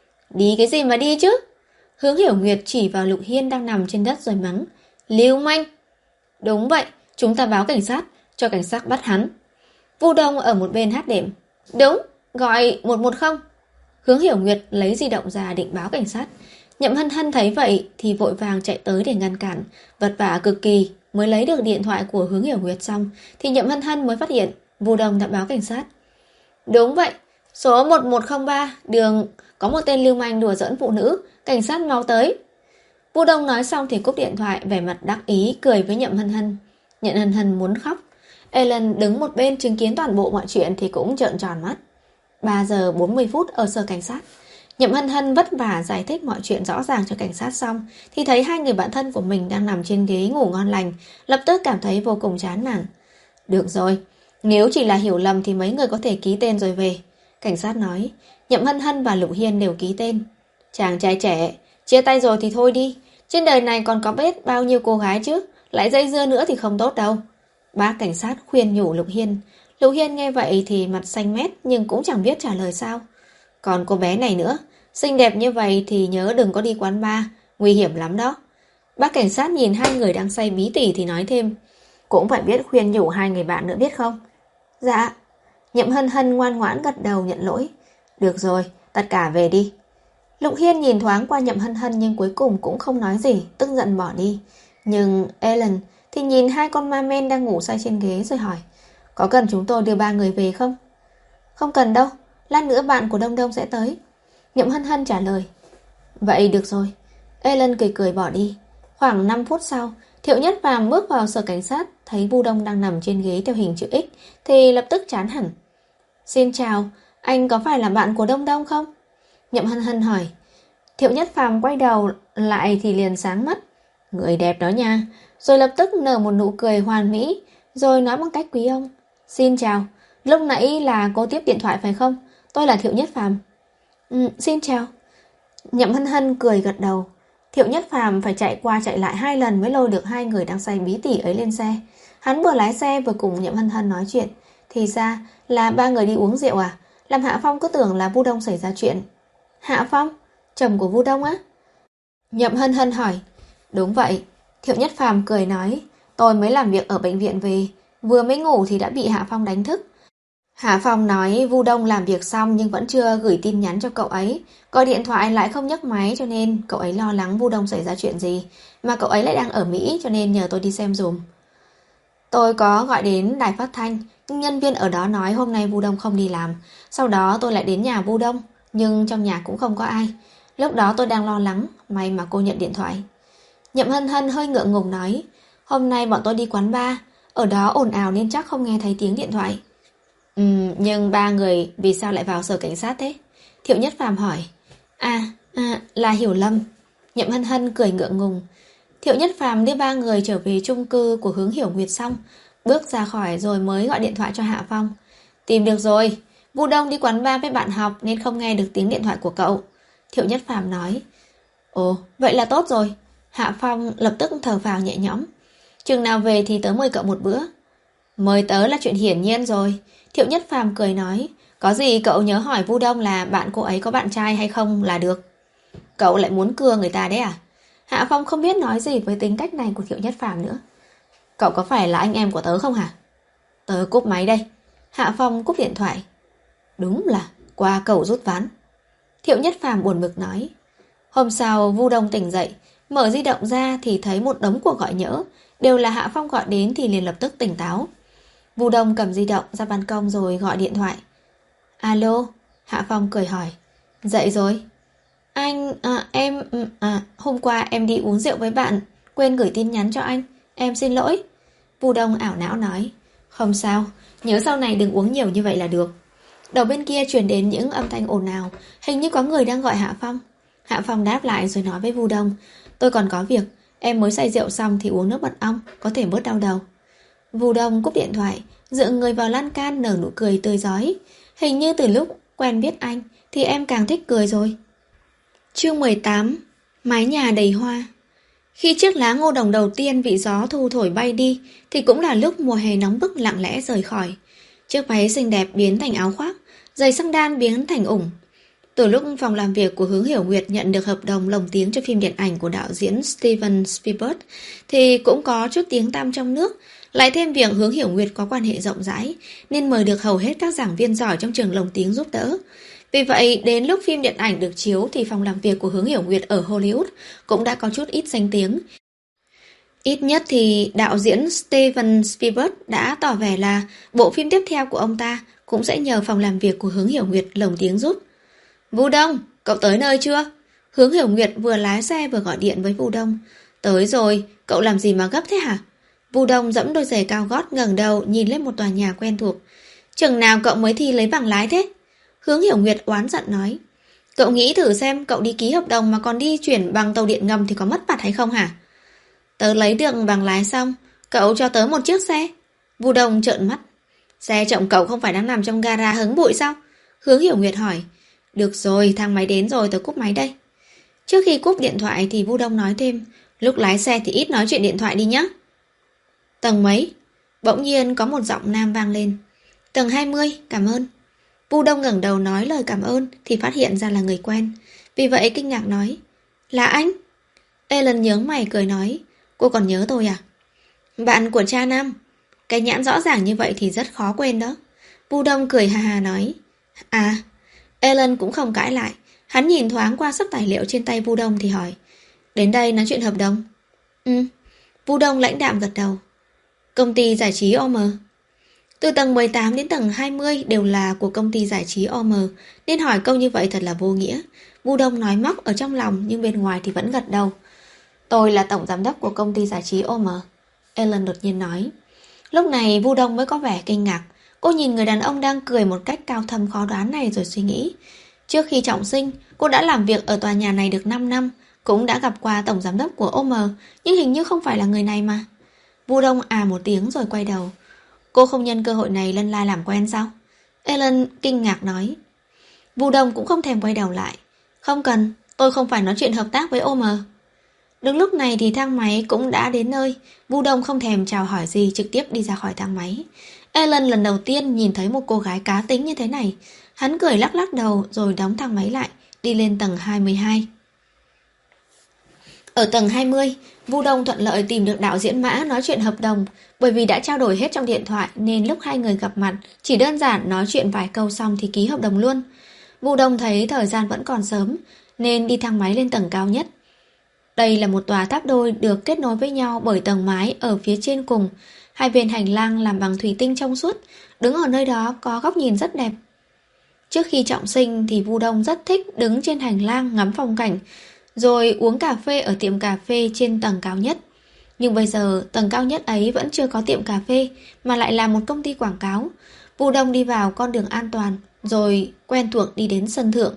A: Đi cái gì mà đi chứ? Hướng Hiểu Nguyệt chỉ vào Lục Hiên đang nằm trên đất rồi mắng. Lưu manh. Đúng vậy, chúng ta báo cảnh sát, cho cảnh sát bắt hắn. Vu Đông ở một bên hát đệm. Đúng, gọi một một không. Hướng Hiểu Nguyệt lấy di động ra định báo cảnh sát. Nhậm Hân Hân thấy vậy thì vội vàng chạy tới để ngăn cản, vất vả cực kỳ mới lấy được điện thoại của Hướng Hiểu Nguyệt xong thì Nhậm Hân Hân mới phát hiện Vu Đông đã báo cảnh sát. Đúng vậy, số một một không ba đường có một tên lưu manh đùa giỡn phụ nữ, cảnh sát mau tới. Vu Đông nói xong thì cúp điện thoại, vẻ mặt đắc ý cười với Nhậm Hân Hân. Nhậm Hân Hân muốn khóc. Ellen đứng một bên chứng kiến toàn bộ mọi chuyện thì cũng trợn tròn mắt. ba giờ bốn mươi phút ở sở cảnh sát. Nhậm Hân Hân vất vả giải thích mọi chuyện rõ ràng cho cảnh sát xong thì thấy hai người bạn thân của mình đang nằm trên ghế ngủ ngon lành, lập tức cảm thấy vô cùng chán nản. Được rồi, nếu chỉ là hiểu lầm thì mấy người có thể ký tên rồi về. Cảnh sát nói. Nhậm Hân Hân và Lục Hiên đều ký tên. Chàng trai trẻ, chia tay rồi thì thôi đi. Trên đời này còn có biết bao nhiêu cô gái chứ, lại dây dưa nữa thì không tốt đâu. Bác cảnh sát khuyên nhủ Lục Hiên. Lục Hiên nghe vậy thì mặt xanh mét nhưng cũng chẳng biết trả lời sao. Còn cô bé này nữa, xinh đẹp như vậy thì nhớ đừng có đi quán bar, nguy hiểm lắm đó. Bác cảnh sát nhìn hai người đang say bí tỉ thì nói thêm. Cũng phải biết khuyên nhủ hai người bạn nữa biết không? Dạ. Nhậm Hân Hân ngoan ngoãn gật đầu nhận lỗi. Được rồi, tất cả về đi. Lục Hiên nhìn thoáng qua Nhậm Hân Hân nhưng cuối cùng cũng không nói gì, tức giận bỏ đi. Nhưng Ellen thì nhìn hai con ma men đang ngủ say trên ghế rồi hỏi. Có cần chúng tôi đưa ba người về không? Không cần đâu, lát nữa bạn của Đông Đông sẽ tới. Nhậm Hân Hân trả lời. Vậy được rồi. Ellen cười cười bỏ đi. Khoảng năm phút sau, Thiệu Nhất Phàm bước vào sở cảnh sát, thấy Vu Đông đang nằm trên ghế theo hình chữ X thì lập tức chán hẳn. Xin chào, anh có phải là bạn của Đông Đông không? Nhậm Hân Hân hỏi. Thiệu Nhất Phàm quay đầu lại thì liền sáng mắt. Người đẹp đó nha. Rồi lập tức nở một nụ cười hoàn mỹ, rồi nói bằng cách quý ông. Xin chào, lúc nãy là cô tiếp điện thoại phải không? Tôi là Thiệu Nhất Phàm. Ừ, xin chào. Nhậm Hân Hân cười gật đầu. Thiệu Nhất Phàm phải chạy qua chạy lại hai lần mới lôi được hai người đang say bí tỉ ấy lên xe. Hắn vừa lái xe vừa cùng Nhậm Hân Hân nói chuyện. Thì ra là ba người đi uống rượu à? Làm Hạ Phong cứ tưởng là Vu Đông xảy ra chuyện. Hạ Phong? Chồng của Vu Đông á? Nhậm Hân Hân hỏi. Đúng vậy. Thiệu Nhất Phàm cười nói. Tôi mới làm việc ở bệnh viện về, vừa mới ngủ thì đã bị Hạ Phong đánh thức. Hạ Phong nói Vu Đông làm việc xong nhưng vẫn chưa gửi tin nhắn cho cậu ấy, gọi điện thoại lại không nhấc máy, cho nên cậu ấy lo lắng Vu Đông xảy ra chuyện gì, mà cậu ấy lại đang ở Mỹ, cho nên nhờ tôi đi xem dùm. Tôi có gọi đến đài phát thanh, nhưng nhân viên ở đó nói hôm nay Vu Đông không đi làm. Sau đó tôi lại đến nhà Vu Đông, nhưng trong nhà cũng không có ai. Lúc đó tôi đang lo lắng, may mà cô nhận điện thoại. Nhậm Hân Hân hơi ngượng ngùng nói, hôm nay bọn tôi đi quán bar, ở đó ồn ào nên chắc không nghe thấy tiếng điện thoại. Ừ, nhưng ba người vì sao lại vào sở cảnh sát thế? Thiệu Nhất Phàm hỏi. À, à, là hiểu lầm. Nhậm Hân Hân cười ngượng ngùng. Thiệu Nhất Phàm đưa ba người trở về chung cư của Hướng Hiểu Nguyệt xong, bước ra khỏi rồi mới gọi điện thoại cho Hạ Phong. Tìm được rồi, Vu Đông đi quán bar với bạn học nên không nghe được tiếng điện thoại của cậu. Thiệu Nhất Phàm nói. Ồ, vậy là tốt rồi. Hạ Phong lập tức thở phào nhẹ nhõm. Chừng nào về thì tớ mời cậu một bữa. Mời tớ là chuyện hiển nhiên rồi. Thiệu Nhất Phàm cười nói. Có gì cậu nhớ hỏi Vu Đông là bạn cô ấy có bạn trai hay không là được. Cậu lại muốn cưa người ta đấy à? Hạ Phong không biết nói gì với tính cách này của Thiệu Nhất Phàm nữa. Cậu có phải là anh em của tớ không hả? Tớ cúp máy đây. Hạ Phong cúp điện thoại. Đúng là qua cầu rút ván. Thiệu Nhất Phàm buồn bực nói. Hôm sau Vu Đông tỉnh dậy, mở di động ra thì thấy một đống cuộc gọi nhỡ, đều là Hạ Phong gọi đến thì liền lập tức tỉnh táo. Vu Đông cầm di động ra ban công rồi gọi điện thoại. Alo, Hạ Phong cười hỏi. Dậy rồi. Anh, à, em, à, hôm qua em đi uống rượu với bạn, quên gửi tin nhắn cho anh, em xin lỗi. Vu Đông ảo não nói. Không sao, nhớ sau này đừng uống nhiều như vậy là được. Đầu bên kia truyền đến những âm thanh ồn ào, hình như có người đang gọi Hạ Phong. Hạ Phong đáp lại rồi nói với Vu Đông. Tôi còn có việc, em mới say rượu xong thì uống nước mật ong, có thể bớt đau đầu. Vu Đông cúp điện thoại, dựa người vào lan can nở nụ cười tươi rói. Hình như từ lúc quen biết anh thì em càng thích cười rồi. Chương mười tám. Mái nhà đầy hoa. Khi chiếc lá ngô đồng đầu tiên bị gió thu thổi bay đi thì cũng là lúc mùa hè nóng bức lặng lẽ rời khỏi. Chiếc váy xinh đẹp biến thành áo khoác, giày xăng đan biến thành ủng. Từ lúc phòng làm việc của Hướng Hiểu Nguyệt nhận được hợp đồng lồng tiếng cho phim điện ảnh của đạo diễn Steven Spielberg thì cũng có chút tiếng tăm trong nước. Lại thêm việc Hướng Hiểu Nguyệt có quan hệ rộng rãi nên mời được hầu hết các giảng viên giỏi trong trường lồng tiếng giúp đỡ. Vì vậy, đến lúc phim điện ảnh được chiếu thì phòng làm việc của Hướng Hiểu Nguyệt ở Hollywood cũng đã có chút ít danh tiếng. Ít nhất thì đạo diễn Steven Spielberg đã tỏ vẻ là bộ phim tiếp theo của ông ta cũng sẽ nhờ phòng làm việc của Hướng Hiểu Nguyệt lồng tiếng giúp. Vu Đông, cậu tới nơi chưa? Hướng Hiểu Nguyệt vừa lái xe vừa gọi điện với Vu Đông. Tới rồi, cậu làm gì mà gấp thế hả? Vu Đông dẫm đôi giày cao gót ngẩng đầu nhìn lên một tòa nhà quen thuộc. Chừng nào cậu mới thi lấy bằng lái thế? Hướng Hiểu Nguyệt oán giận nói. Cậu nghĩ thử xem cậu đi ký hợp đồng mà còn đi chuyển bằng tàu điện ngầm thì có mất mặt hay không hả? Tớ lấy được bằng lái xong, cậu cho tớ một chiếc xe. Vu Đông trợn mắt. Xe chồng cậu không phải đang nằm trong gara hứng bụi sao? Hướng Hiểu Nguyệt hỏi. Được rồi, thang máy đến rồi, tớ cúp máy đây. Trước khi cúp điện thoại thì Vu Đông nói thêm. Lúc lái xe thì ít nói chuyện điện thoại đi nhé. Tầng mấy? Bỗng nhiên có một giọng nam vang lên. Tầng hai mươi, cảm ơn. Vu Đông ngẩng đầu nói lời cảm ơn thì phát hiện ra là người quen. Vì vậy kinh ngạc nói. Là anh? Ellen nhướng mày cười nói. Cô còn nhớ tôi à? Bạn của cha Nam. Cái nhãn rõ ràng như vậy thì rất khó quên đó. Vu Đông cười hà hà nói. À. Ellen cũng không cãi lại. Hắn nhìn thoáng qua sấp tài liệu trên tay Vu Đông thì hỏi. Đến đây nói chuyện hợp đồng. Ừ. Vu Đông lãnh đạm gật đầu. Công ty giải trí o em. Từ tầng mười tám đến tầng hai mươi đều là của công ty giải trí o em, nên hỏi câu như vậy thật là vô nghĩa. Vu Đông nói móc ở trong lòng nhưng bên ngoài thì vẫn gật đầu. Tôi là tổng giám đốc của công ty giải trí o em. Ellen đột nhiên nói. Lúc này Vu Đông mới có vẻ kinh ngạc. Cô nhìn người đàn ông đang cười một cách cao thâm khó đoán này rồi suy nghĩ. Trước khi trọng sinh, cô đã làm việc ở tòa nhà này được năm năm, cũng đã gặp qua tổng giám đốc của o em, nhưng hình như không phải là người này mà. Vu Đông à một tiếng rồi quay đầu. Cô không nhân cơ hội này lân la làm quen sao? Ellen kinh ngạc nói. Vu Đông cũng không thèm quay đầu lại. Không cần, tôi không phải nói chuyện hợp tác với o em. Đúng lúc này thì thang máy cũng đã đến nơi. Vu Đông không thèm chào hỏi gì, trực tiếp đi ra khỏi thang máy. Alan lần đầu tiên nhìn thấy một cô gái cá tính như thế này. Hắn cười lắc lắc đầu rồi đóng thang máy lại, đi lên tầng hai mươi hai. Ở tầng hai mươi, Vu Đông thuận lợi tìm được đạo diễn Mã nói chuyện hợp đồng. Bởi vì đã trao đổi hết trong điện thoại nên lúc hai người gặp mặt chỉ đơn giản nói chuyện vài câu xong thì ký hợp đồng luôn. Vu Đông thấy thời gian vẫn còn sớm nên đi thang máy lên tầng cao nhất. Đây là một tòa tháp đôi được kết nối với nhau bởi tầng mái ở phía trên cùng. Hai bên hành lang làm bằng thủy tinh trong suốt, đứng ở nơi đó có góc nhìn rất đẹp. Trước khi trọng sinh thì Vu Đông rất thích đứng trên hành lang ngắm phong cảnh, rồi uống cà phê ở tiệm cà phê trên tầng cao nhất. Nhưng bây giờ tầng cao nhất ấy vẫn chưa có tiệm cà phê mà lại là một công ty quảng cáo. Vu Đông đi vào con đường an toàn rồi quen thuộc đi đến sân thượng.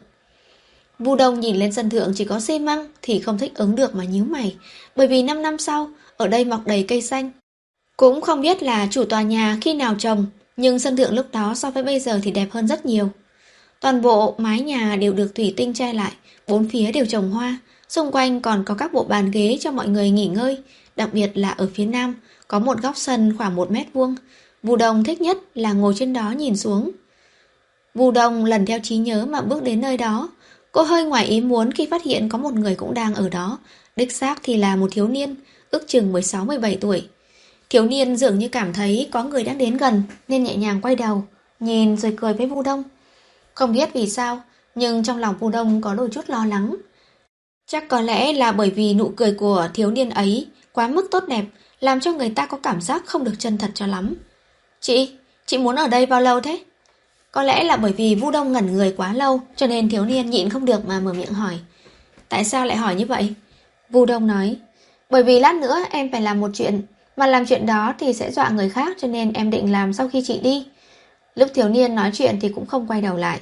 A: Vu Đông nhìn lên sân thượng chỉ có xi măng thì không thích ứng được mà nhíu mày, bởi vì năm năm sau ở đây mọc đầy cây xanh. Cũng không biết là chủ tòa nhà khi nào trồng, nhưng sân thượng lúc đó so với bây giờ thì đẹp hơn rất nhiều. Toàn bộ mái nhà đều được thủy tinh che lại, bốn phía đều trồng hoa, xung quanh còn có các bộ bàn ghế cho mọi người nghỉ ngơi, đặc biệt là ở phía nam có một góc sân khoảng một mét vuông. Vu Đông thích nhất là ngồi trên đó nhìn xuống. Vu Đông lần theo trí nhớ mà bước đến nơi đó. Cô hơi ngoài ý muốn khi phát hiện có một người cũng đang ở đó. Đích xác thì là một thiếu niên, ước chừng mười sáu mười bảy tuổi. Thiếu niên dường như cảm thấy có người đang đến gần nên nhẹ nhàng quay đầu, nhìn rồi cười với Vu Đông. Không biết vì sao, nhưng trong lòng Vu Đông có đôi chút lo lắng. Chắc có lẽ là bởi vì nụ cười của thiếu niên ấy quá mức tốt đẹp, làm cho người ta có cảm giác không được chân thật cho lắm. Chị, chị muốn ở đây bao lâu thế? Có lẽ là bởi vì Vu Đông ngẩn người quá lâu cho nên thiếu niên nhịn không được mà mở miệng hỏi. Tại sao lại hỏi như vậy? Vu Đông nói, bởi vì lát nữa em phải làm một chuyện, mà làm chuyện đó thì sẽ dọa người khác cho nên em định làm sau khi chị đi. Lúc thiếu niên nói chuyện thì cũng không quay đầu lại.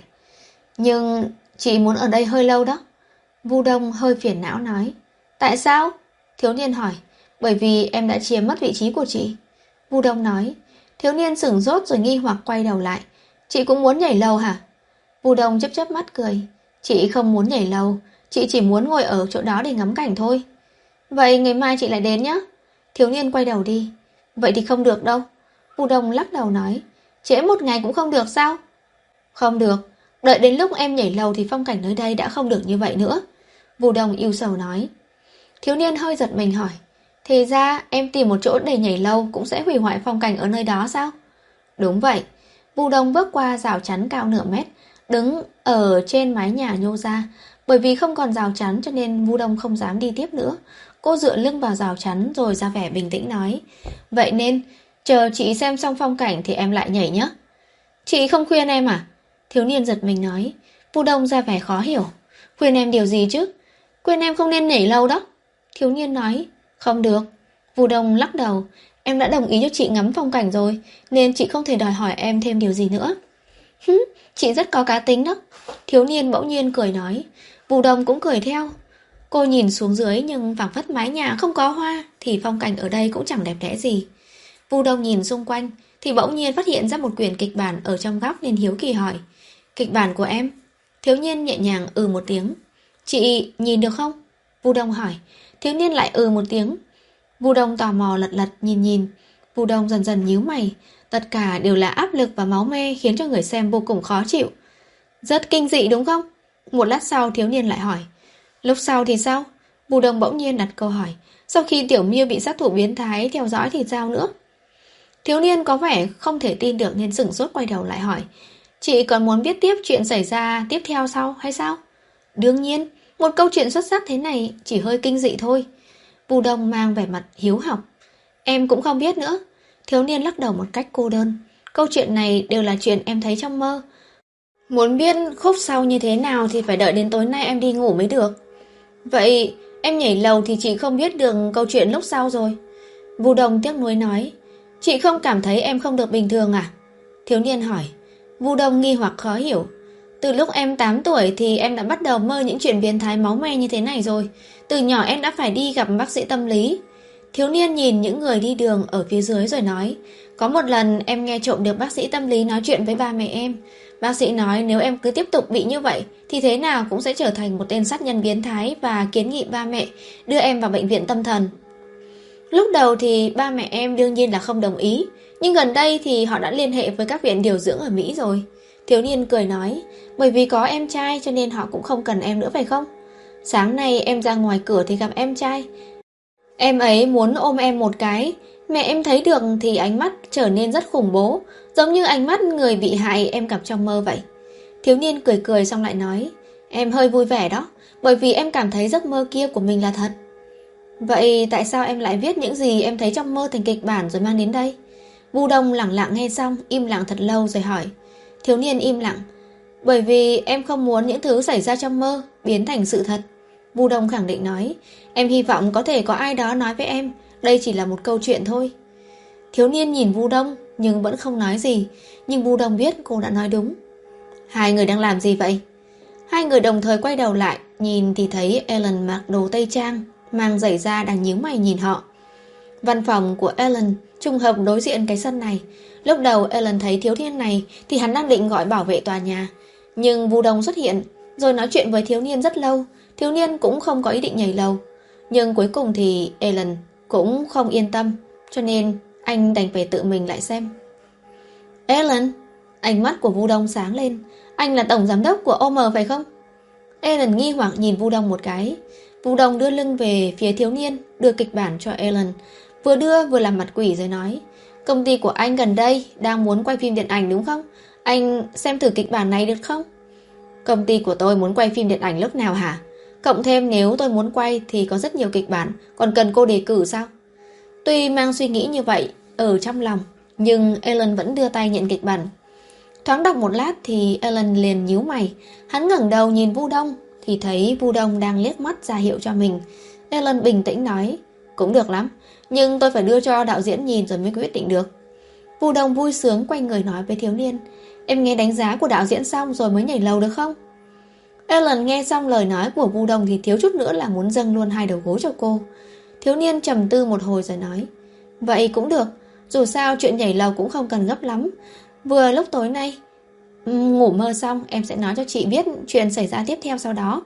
A: Nhưng chị muốn ở đây hơi lâu đó. Vu Đông hơi phiền não nói. Tại sao? Thiếu niên hỏi. Bởi vì em đã chiếm mất vị trí của chị. Vu Đông nói. Thiếu niên sửng sốt rồi nghi hoặc quay đầu lại. Chị cũng muốn nhảy lầu hả? Vu Đông chớp chớp mắt cười. Chị không muốn nhảy lầu, chị chỉ muốn ngồi ở chỗ đó để ngắm cảnh thôi. Vậy ngày mai chị lại đến nhé. Thiếu niên quay đầu đi. Vậy thì không được đâu. Vu Đông lắc đầu nói. Trễ một ngày cũng không được sao? Không được. Đợi đến lúc em nhảy lầu thì phong cảnh nơi đây đã không được như vậy nữa. Vu Đông ưu sầu nói. Thiếu niên hơi giật mình hỏi. Thì ra em tìm một chỗ để nhảy lầu cũng sẽ hủy hoại phong cảnh ở nơi đó sao? Đúng vậy. Vu Đông bước qua rào chắn cao nửa mét, đứng ở trên mái nhà nhô ra. Bởi vì không còn rào chắn cho nên Vu Đông không dám đi tiếp nữa. Cô dựa lưng vào rào chắn rồi ra vẻ bình tĩnh nói. Vậy nên chờ chị xem xong phong cảnh thì em lại nhảy nhé. Chị không khuyên em à? Thiếu niên giật mình nói. Vu Đông ra vẻ khó hiểu. Khuyên em điều gì chứ? Khuyên em không nên nhảy lâu đó. Thiếu niên nói. Không được. Vu Đông lắc đầu. Em đã đồng ý cho chị ngắm phong cảnh rồi, nên chị không thể đòi hỏi em thêm điều gì nữa. Hứ, chị rất có cá tính đó. Thiếu niên bỗng nhiên cười nói. Vu Đông cũng cười theo. Cô nhìn xuống dưới nhưng phảng phất mái nhà không có hoa thì phong cảnh ở đây cũng chẳng đẹp đẽ gì. Vu Đông nhìn xung quanh thì bỗng nhiên phát hiện ra một quyển kịch bản ở trong góc nên hiếu kỳ hỏi. Kịch bản của em? Thiếu niên nhẹ nhàng ừ một tiếng. Chị nhìn được không? Vu Đông hỏi. Thiếu niên lại ừ một tiếng. Vu Đông tò mò lật lật nhìn nhìn. Vu Đông dần dần nhíu mày. Tất cả đều là áp lực và máu me khiến cho người xem vô cùng khó chịu. Rất kinh dị đúng không? Một lát sau thiếu niên lại hỏi. Lúc sau thì sao? Vu Đông bỗng nhiên đặt câu hỏi. Sau khi Tiểu Miêu bị sát thủ biến thái theo dõi thì sao nữa? Thiếu niên có vẻ không thể tin được nên sửng sốt quay đầu lại hỏi. Chị còn muốn biết tiếp chuyện xảy ra tiếp theo sau hay sao? Đương nhiên, một câu chuyện xuất sắc thế này chỉ hơi kinh dị thôi. Vu Đông mang vẻ mặt hiếu học. Em cũng không biết nữa. Thiếu niên lắc đầu một cách cô đơn. Câu chuyện này đều là chuyện em thấy trong mơ. Muốn biết khúc sau như thế nào thì phải đợi đến tối nay em đi ngủ mới được. Vậy em nhảy lầu thì chị không biết được câu chuyện lúc sau rồi. Vu Đông tiếc nuối nói. Chị không cảm thấy em không được bình thường à? Thiếu niên hỏi. Vu Đông nghi hoặc khó hiểu. Từ lúc em tám tuổi thì em đã bắt đầu mơ những chuyện biến thái máu me như thế này rồi. Từ nhỏ em đã phải đi gặp bác sĩ tâm lý. Thiếu niên nhìn những người đi đường ở phía dưới rồi nói, có một lần em nghe trộm được bác sĩ tâm lý nói chuyện với ba mẹ em. Bác sĩ nói nếu em cứ tiếp tục bị như vậy thì thế nào cũng sẽ trở thành một tên sát nhân biến thái và kiến nghị ba mẹ đưa em vào bệnh viện tâm thần. Lúc đầu thì ba mẹ em đương nhiên là không đồng ý, nhưng gần đây thì họ đã liên hệ với các viện điều dưỡng ở Mỹ rồi. Thiếu niên cười nói, bởi vì có em trai cho nên họ cũng không cần em nữa phải không? Sáng nay em ra ngoài cửa thì gặp em trai. Em ấy muốn ôm em một cái. Mẹ em thấy được thì ánh mắt trở nên rất khủng bố, giống như ánh mắt người bị hại em gặp trong mơ vậy. Thiếu niên cười cười xong lại nói, em hơi vui vẻ đó, bởi vì em cảm thấy giấc mơ kia của mình là thật. Vậy tại sao em lại viết những gì em thấy trong mơ thành kịch bản rồi mang đến đây? Vu Đông lẳng lặng nghe xong, im lặng thật lâu rồi hỏi. Thiếu niên im lặng, bởi vì em không muốn những thứ xảy ra trong mơ biến thành sự thật. Vu Đông khẳng định nói, em hy vọng có thể có ai đó nói với em, đây chỉ là một câu chuyện thôi. Thiếu niên nhìn Vu Đông nhưng vẫn không nói gì, nhưng Vu Đông biết cô đã nói đúng. Hai người đang làm gì vậy? Hai người đồng thời quay đầu lại, nhìn thì thấy Ellen mặc đồ tây trang, mang giày da đang nhíu mày nhìn họ. Văn phòng của Ellen trùng hợp đối diện cái sân này. Lúc đầu Ellen thấy thiếu niên này thì hắn đang định gọi bảo vệ tòa nhà, nhưng Vu Đông xuất hiện rồi nói chuyện với thiếu niên rất lâu. Thiếu niên cũng không có ý định nhảy lầu, nhưng cuối cùng thì Ellen cũng không yên tâm, cho nên anh đành phải tự mình lại xem. Ellen, ánh mắt của Vu Đông sáng lên, anh là tổng giám đốc của ô em phải không? Ellen nghi hoặc nhìn Vu Đông một cái. Vu Đông đưa lưng về phía thiếu niên, đưa kịch bản cho Ellen, vừa đưa vừa làm mặt quỷ rồi nói, công ty của anh gần đây đang muốn quay phim điện ảnh đúng không? Anh xem thử kịch bản này được không? Công ty của tôi muốn quay phim điện ảnh lúc nào hả? Cộng thêm nếu tôi muốn quay thì có rất nhiều kịch bản, còn cần cô đề cử sao? Tuy mang suy nghĩ như vậy ở trong lòng, nhưng Ellen vẫn đưa tay nhận kịch bản. Thoáng đọc một lát thì Ellen liền nhíu mày. Hắn ngẩng đầu nhìn Vu Đông thì thấy Vu Đông đang liếc mắt ra hiệu cho mình. Ellen bình tĩnh nói, cũng được lắm, nhưng tôi phải đưa cho đạo diễn nhìn rồi mới quyết định được. Vu Đông vui sướng quay người nói với thiếu niên, em nghe đánh giá của đạo diễn xong rồi mới nhảy lầu được không? Ellen nghe xong lời nói của Vu Đông thì thiếu chút nữa là muốn dâng luôn hai đầu gối cho cô. Thiếu niên trầm tư một hồi rồi nói, vậy cũng được, dù sao chuyện nhảy lầu cũng không cần gấp lắm. Vừa lúc tối nay ngủ mơ xong em sẽ nói cho chị biết chuyện xảy ra tiếp theo sau đó.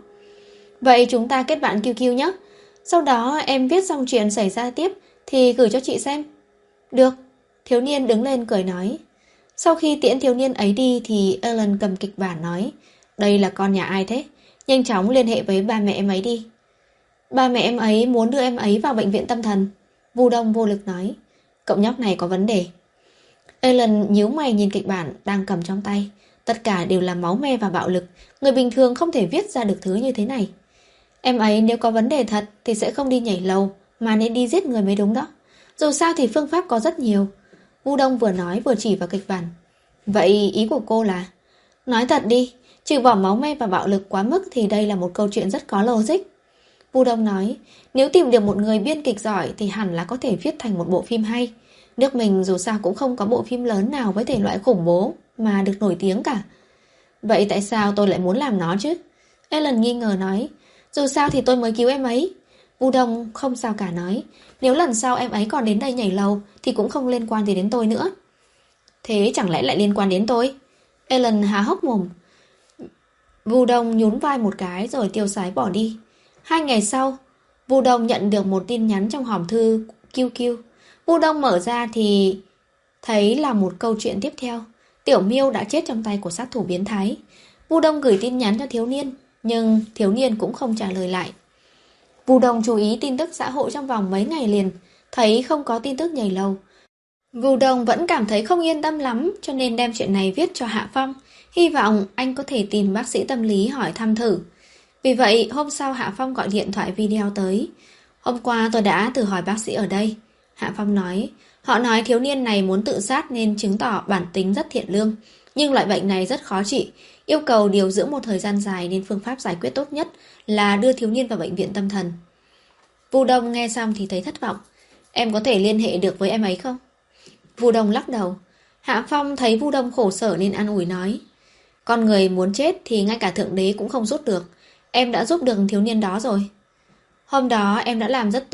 A: Vậy chúng ta kết bạn quy quy nhé. Sau đó em viết xong chuyện xảy ra tiếp thì gửi cho chị xem. Được. Thiếu niên đứng lên cười nói. Sau khi tiễn thiếu niên ấy đi thì Ellen cầm kịch bản nói, đây là con nhà ai thế? Nhanh chóng liên hệ với ba mẹ em ấy đi. Ba mẹ em ấy muốn đưa em ấy vào bệnh viện tâm thần. Vu Đông vô lực nói, cậu nhóc này có vấn đề. Ellen nhíu mày nhìn kịch bản đang cầm trong tay. Tất cả đều là máu me và bạo lực. Người bình thường không thể viết ra được thứ như thế này. Em ấy nếu có vấn đề thật thì sẽ không đi nhảy lầu, mà nên đi giết người mới đúng đó. Dù sao thì phương pháp có rất nhiều. Vu Đông vừa nói vừa chỉ vào kịch bản. Vậy ý của cô là? Nói thật đi, trừ bỏ máu me và bạo lực quá mức thì đây là một câu chuyện rất có logic. Vu Đông nói, nếu tìm được một người biên kịch giỏi thì hẳn là có thể viết thành một bộ phim hay. Nước mình dù sao cũng không có bộ phim lớn nào với thể loại khủng bố mà được nổi tiếng cả. Vậy tại sao tôi lại muốn làm nó chứ? Ellen nghi ngờ nói, dù sao thì tôi mới cứu em ấy. Vu Đông không sao cả nói, nếu lần sau em ấy còn đến đây nhảy lầu thì cũng không liên quan gì đến tôi nữa. Thế chẳng lẽ lại liên quan đến tôi? Ellen há hốc mồm. Vu Đông nhún vai một cái rồi tiêu sái bỏ đi. Hai ngày sau, Vu Đông nhận được một tin nhắn trong hòm thư quy quy. Vu Đông mở ra thì thấy là một câu chuyện tiếp theo. Tiểu Miêu đã chết trong tay của sát thủ biến thái. Vu Đông gửi tin nhắn cho thiếu niên, nhưng thiếu niên cũng không trả lời lại. Vu Đông chú ý tin tức xã hội trong vòng mấy ngày liền, thấy không có tin tức nhảy lầu. Vu Đông vẫn cảm thấy không yên tâm lắm, cho nên đem chuyện này viết cho Hạ Phong, hy vọng anh có thể tìm bác sĩ tâm lý hỏi thăm thử. Vì vậy, hôm sau Hạ Phong gọi điện thoại video tới. Hôm qua tôi đã thử hỏi bác sĩ ở đây. Hạ Phong nói, họ nói thiếu niên này muốn tự sát nên chứng tỏ bản tính rất thiện lương. Nhưng loại bệnh này rất khó trị, yêu cầu điều dưỡng một thời gian dài nên phương pháp giải quyết tốt nhất là đưa thiếu niên vào bệnh viện tâm thần. Vu Đông nghe xong thì thấy thất vọng. Em có thể liên hệ được với em ấy không? Vu Đông lắc đầu. Hạ Phong thấy Vu Đông khổ sở nên an ủi nói, con người muốn chết thì ngay cả Thượng Đế cũng không giúp được. Em đã giúp được thiếu niên đó rồi. Hôm đó em đã làm rất tốt,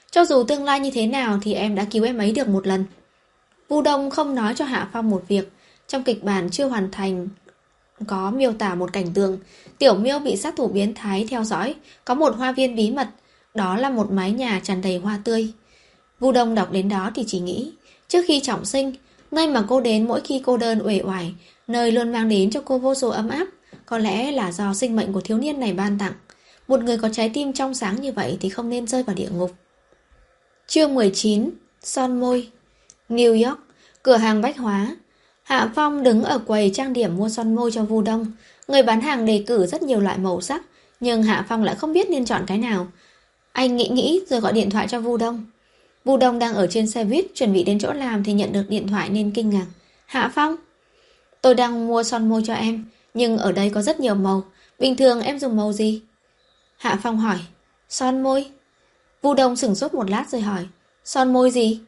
A: Cho dù tương lai như thế nào thì em đã cứu em ấy được một lần. Vu Đông không nói cho Hạ Phong một việc. Trong kịch bản chưa hoàn thành có miêu tả một cảnh tượng Tiểu Miêu bị sát thủ biến thái theo dõi. Có một hoa viên bí mật. Đó là một mái nhà tràn đầy hoa tươi. Vu Đông đọc đến đó thì chỉ nghĩ, trước khi trọng sinh, nơi mà cô đến mỗi khi cô đơn uể oải, nơi luôn mang đến cho cô vô số ấm áp, có lẽ là do sinh mệnh của thiếu niên này ban tặng. Một người có trái tim trong sáng như vậy thì không nên rơi vào địa ngục. Chương mười chín. Son môi. New York, cửa hàng bách hóa. Hạ Phong đứng ở quầy trang điểm mua son môi cho Vu Đông. Người bán hàng đề cử rất nhiều loại màu sắc, nhưng Hạ Phong lại không biết nên chọn cái nào. Anh nghĩ nghĩ rồi gọi điện thoại cho Vu Đông. Vu Đông đang ở trên xe buýt chuẩn bị đến chỗ làm thì nhận được điện thoại nên kinh ngạc. Hạ Phong, tôi đang mua son môi cho em, nhưng ở đây có rất nhiều màu. Bình thường em dùng màu gì? Hạ Phong hỏi. Son môi. Vu Đông sửng sốt một lát rồi hỏi. Son môi gì?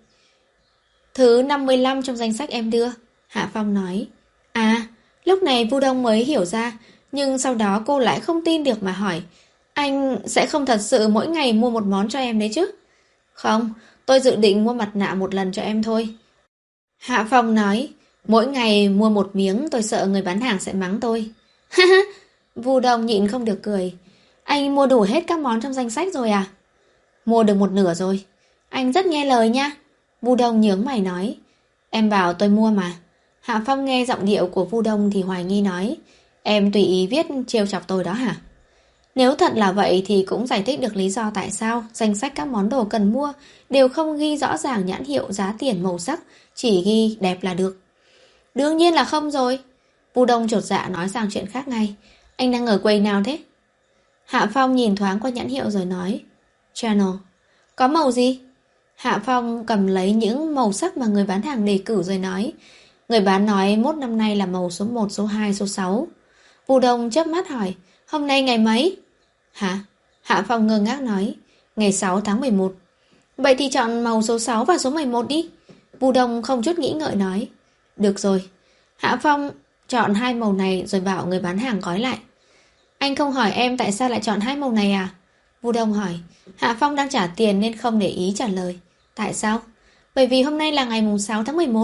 A: Thứ năm mươi lăm trong danh sách em đưa. Hạ Phong nói. À, lúc này Vu Đông mới hiểu ra, nhưng sau đó cô lại không tin được mà hỏi. Anh sẽ không thật sự mỗi ngày mua một món cho em đấy chứ? Không, tôi dự định mua mặt nạ một lần cho em thôi. Hạ Phong nói. Mỗi ngày mua một miếng, tôi sợ người bán hàng sẽ mắng tôi. Ha ha, Vu Đông nhịn không được cười. Anh mua đủ hết các món trong danh sách rồi à? Mua được một nửa rồi. Anh rất nghe lời nha. Vu Đông nhướng mày nói. Em bảo tôi mua mà. Hạ Phong nghe giọng điệu của Vu Đông thì hoài nghi nói. Em tùy ý viết trêu chọc tôi đó hả? Nếu thật là vậy thì cũng giải thích được lý do tại sao danh sách các món đồ cần mua đều không ghi rõ ràng nhãn hiệu, giá tiền, màu sắc, chỉ ghi đẹp là được. Đương nhiên là không rồi. Vu Đông chột dạ nói sang chuyện khác ngay. Anh đang ở quầy nào thế? Hạ Phong nhìn thoáng qua nhãn hiệu rồi nói. Channel. Có màu gì? Hạ Phong cầm lấy những màu sắc mà người bán hàng đề cử rồi nói. Người bán nói mốt năm nay là màu số một, số hai, số sáu. Vu Đông chớp mắt hỏi. Hôm nay ngày mấy? Hả? Hạ Phong ngơ ngác nói. Ngày sáu tháng mười một. Vậy thì chọn màu số sáu và số mười một đi. Vu Đông không chút nghĩ ngợi nói. Được rồi. Hạ Phong chọn hai màu này rồi bảo người bán hàng gói lại. Anh không hỏi em tại sao lại chọn hai màu này à? Vu Đông hỏi. Hạ Phong đang trả tiền nên không để ý trả lời. Tại sao? Bởi vì hôm nay là ngày sáu tháng mười một.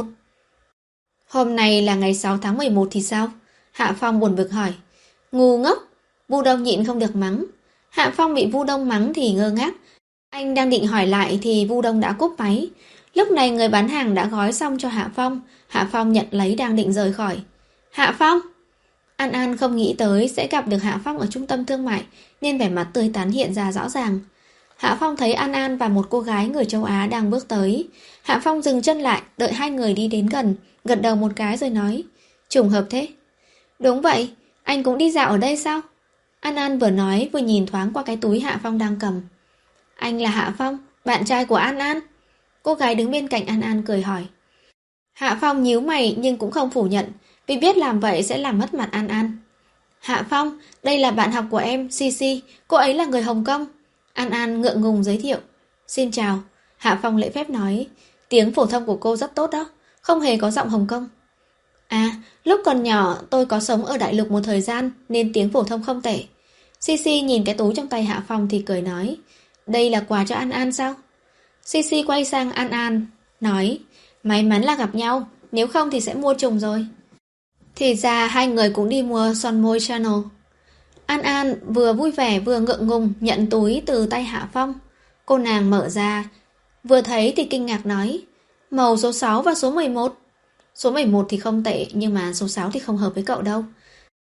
A: Hôm nay là ngày sáu tháng mười một thì sao? Hạ Phong buồn bực hỏi. Ngu ngốc. Vu Đông nhịn không được mắng. Hạ Phong bị Vu Đông mắng thì ngơ ngác. Anh đang định hỏi lại thì Vu Đông đã cúp máy. Lúc này người bán hàng đã gói xong cho Hạ Phong. Hạ Phong nhận lấy đang định rời khỏi. Hạ Phong! An An không nghĩ tới sẽ gặp được Hạ Phong ở trung tâm thương mại nên vẻ mặt tươi tắn hiện ra rõ ràng. Hạ Phong thấy An An và một cô gái người châu Á đang bước tới. Hạ Phong dừng chân lại, đợi hai người đi đến gần, gật đầu một cái rồi nói. Trùng hợp thế. Đúng vậy, anh cũng đi dạo ở đây sao? An An vừa nói vừa nhìn thoáng qua cái túi Hạ Phong đang cầm. Anh là Hạ Phong, bạn trai của An An. Cô gái đứng bên cạnh An An cười hỏi. Hạ Phong nhíu mày nhưng cũng không phủ nhận, vì biết làm vậy sẽ làm mất mặt An An. Hạ Phong, đây là bạn học của em, Cici, cô ấy là người Hồng Kông. An An ngượng ngùng giới thiệu. Xin chào. Hạ Phong lễ phép nói. Tiếng phổ thông của cô rất tốt đó, không hề có giọng Hồng Kông. À, lúc còn nhỏ tôi có sống ở đại lục một thời gian nên tiếng phổ thông không tệ. Cici nhìn cái túi trong tay Hạ Phong thì cười nói. Đây là quà cho An An sao? Cici quay sang An An, nói. May mắn là gặp nhau, nếu không thì sẽ mua trùng rồi. Thì ra hai người cũng đi mua son môi Channel. An An vừa vui vẻ vừa ngượng ngùng nhận túi từ tay Hạ Phong. Cô nàng mở ra, vừa thấy thì kinh ngạc nói. Màu số sáu và số mười một. Số mười một thì không tệ, nhưng mà số sáu thì không hợp với cậu đâu.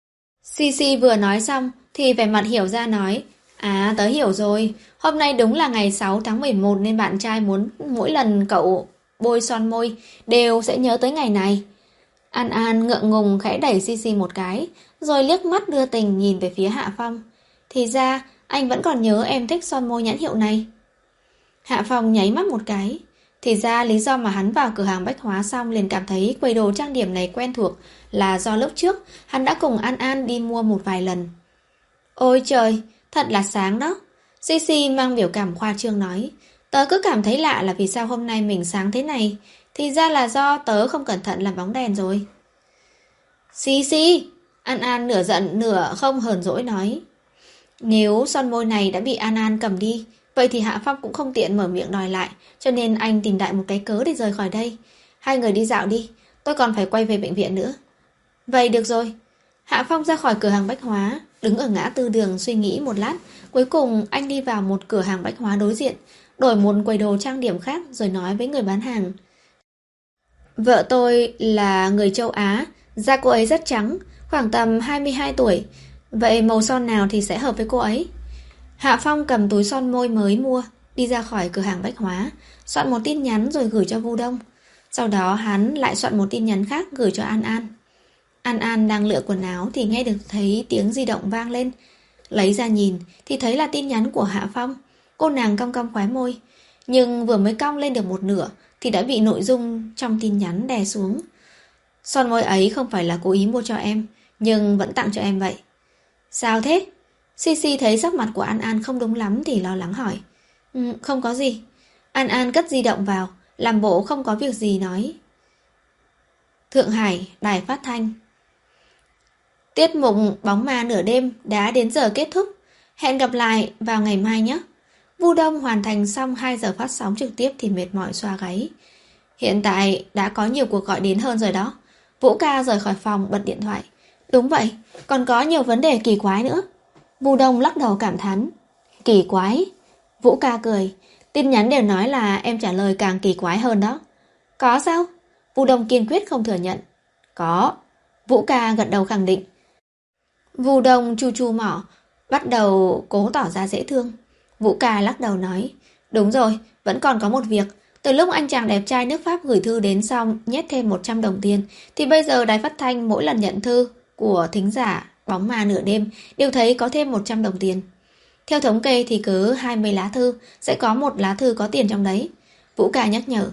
A: Cici vừa nói xong thì vẻ mặt hiểu ra nói. À, tớ hiểu rồi. Hôm nay đúng là ngày sáu tháng mười một nên bạn trai muốn mỗi lần cậu bôi son môi đều sẽ nhớ tới ngày này. An An ngượng ngùng khẽ đẩy Cici một cái, rồi liếc mắt đưa tình nhìn về phía Hạ Phong. Thì ra, anh vẫn còn nhớ em thích son môi nhãn hiệu này. Hạ Phong nháy mắt một cái. Thì ra lý do mà hắn vào cửa hàng bách hóa xong liền cảm thấy quầy đồ trang điểm này quen thuộc là do lúc trước hắn đã cùng An An đi mua một vài lần. Ôi trời, thật là sáng đó. Cici mang biểu cảm khoa trương nói. Tớ cứ cảm thấy lạ là vì sao hôm nay mình sáng thế này. Thì ra là do tớ không cẩn thận làm bóng đèn rồi. Cici! An An nửa giận nửa không hờn dỗi nói. Nếu son môi này đã bị An An cầm đi, Vậy thì Hạ Phong cũng không tiện mở miệng đòi lại, cho nên anh tìm đại một cái cớ để rời khỏi đây. Hai người đi dạo đi, tôi còn phải quay về bệnh viện nữa. Vậy được rồi. Hạ Phong ra khỏi cửa hàng bách hóa, đứng ở ngã tư đường suy nghĩ một lát. Cuối cùng anh đi vào một cửa hàng bách hóa đối diện, đổi một quầy đồ trang điểm khác rồi nói với người bán hàng. Vợ tôi là người châu Á, da cô ấy rất trắng, khoảng tầm hai mươi hai tuổi. Vậy màu son nào thì sẽ hợp với cô ấy? Hạ Phong cầm túi son môi mới mua, đi ra khỏi cửa hàng bách hóa, soạn một tin nhắn rồi gửi cho Vu Đông. Sau đó hắn lại soạn một tin nhắn khác gửi cho An An. An An đang lựa quần áo thì nghe được thấy tiếng di động vang lên. Lấy ra nhìn thì thấy là tin nhắn của Hạ Phong. Cô nàng cong cong khóe môi, nhưng vừa mới cong lên được một nửa thì đã bị nội dung trong tin nhắn đè xuống. Son môi ấy không phải là cố ý mua cho em, nhưng vẫn tặng cho em vậy. Sao thế? Sisi thấy sắc mặt của An An không đúng lắm thì lo lắng hỏi. Ừ, không có gì. An An cất di động vào, làm bộ không có việc gì nói. Thượng Hải, đài phát thanh. Tiết mục bóng ma nửa đêm đã đến giờ kết thúc. Hẹn gặp lại vào ngày mai nhé. Vu Đông hoàn thành xong hai giờ phát sóng trực tiếp thì mệt mỏi xoa gáy. Hiện tại đã có nhiều cuộc gọi đến hơn rồi đó. Vũ Ca rời khỏi phòng bật điện thoại. Đúng vậy, còn có nhiều vấn đề kỳ quái nữa. Vu Đông lắc đầu cảm thán. Kỳ quái? Vũ Ca cười. Tin nhắn đều nói là em trả lời càng kỳ quái hơn đó. Có sao? Vu Đông kiên quyết không thừa nhận. Có. Vũ Ca gật đầu khẳng định. Vu Đông chu chu mỏ, bắt đầu cố tỏ ra dễ thương. Vũ Ca lắc đầu nói. Đúng rồi, vẫn còn có một việc. Từ lúc anh chàng đẹp trai nước Pháp gửi thư đến xong nhét thêm một trăm đồng tiền, thì bây giờ đài phát thanh mỗi lần nhận thư của thính giả bóng ma nửa đêm đều thấy có thêm một trăm đồng tiền. Theo thống kê thì cứ hai mươi lá thư sẽ có một lá thư có tiền trong đấy. Vũ Ca nhắc nhở.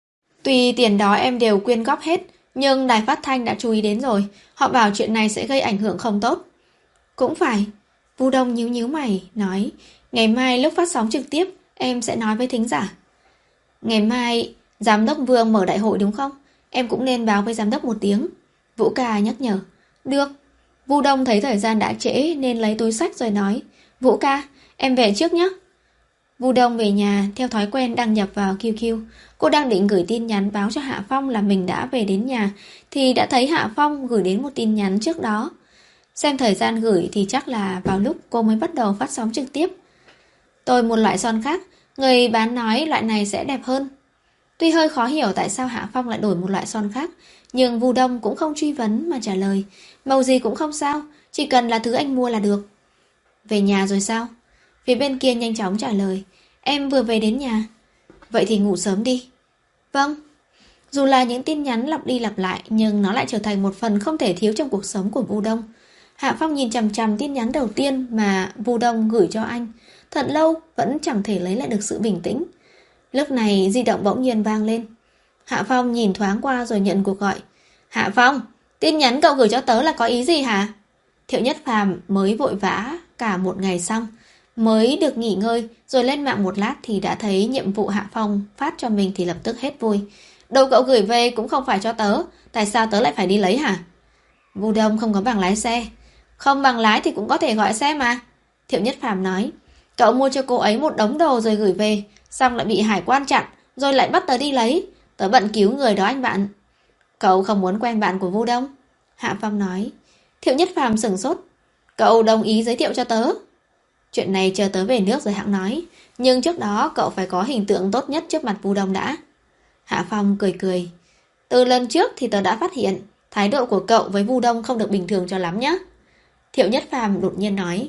A: Tuy tiền đó em đều quyên góp hết, nhưng đài phát thanh đã chú ý đến rồi. Họ bảo chuyện này sẽ gây ảnh hưởng không tốt. Cũng phải. Vu Đông nhíu nhíu mày, nói. Ngày mai lúc phát sóng trực tiếp em sẽ nói với thính giả. Ngày mai giám đốc Vương mở đại hội đúng không? Em cũng nên báo với giám đốc một tiếng. Vũ Ca nhắc nhở. Được. Vu Đông thấy thời gian đã trễ nên lấy túi xách rồi nói. Vũ Ca, em về trước nhé. Vu Đông về nhà theo thói quen đăng nhập vào quy quy. Cô đang định gửi tin nhắn báo cho Hạ Phong là mình đã về đến nhà thì đã thấy Hạ Phong gửi đến một tin nhắn trước đó. Xem thời gian gửi thì chắc là vào lúc cô mới bắt đầu phát sóng trực tiếp. Tôi một loại son khác, người bán nói loại này sẽ đẹp hơn. Tuy hơi khó hiểu tại sao Hạ Phong lại đổi một loại son khác, nhưng Vu Đông cũng không truy vấn mà trả lời. Màu gì cũng không sao, chỉ cần là thứ anh mua là được. Về nhà rồi sao? Phía bên kia nhanh chóng trả lời. Em vừa về đến nhà. Vậy thì ngủ sớm đi. Vâng. Dù là những tin nhắn lặp đi lặp lại, nhưng nó lại trở thành một phần không thể thiếu trong cuộc sống của Vu Đông. Hạ Phong nhìn chằm chằm tin nhắn đầu tiên mà Vu Đông gửi cho anh. Thật lâu vẫn chẳng thể lấy lại được sự bình tĩnh. Lúc này di động bỗng nhiên vang lên. Hạ Phong nhìn thoáng qua rồi nhận cuộc gọi. Hạ Phong, tin nhắn cậu gửi cho tớ là có ý gì hả? Thiệu Nhất Phàm mới vội vã cả một ngày xong, mới được nghỉ ngơi rồi lên mạng một lát thì đã thấy nhiệm vụ Hạ Phong phát cho mình thì lập tức hết vui. Đâu cậu gửi về cũng không phải cho tớ, tại sao tớ lại phải đi lấy hả? Vu Đông không có bằng lái xe. Không bằng lái thì cũng có thể gọi xe mà. Thiệu Nhất Phàm nói. Cậu mua cho cô ấy một đống đồ rồi gửi về, xong lại bị hải quan chặn, rồi lại bắt tớ đi lấy. Tớ bận cứu người đó anh bạn. Cậu không muốn quen bạn của Vu Đông? Hạ Phong nói. Thiệu Nhất Phàm sửng sốt. Cậu đồng ý giới thiệu cho tớ. Chuyện này chờ tớ về nước rồi hẵng nói. Nhưng trước đó cậu phải có hình tượng tốt nhất trước mặt Vu Đông đã. Hạ Phong cười cười. Từ lần trước thì tớ đã phát hiện thái độ của cậu với Vu Đông không được bình thường cho lắm nhé. Thiệu Nhất Phàm đột nhiên nói.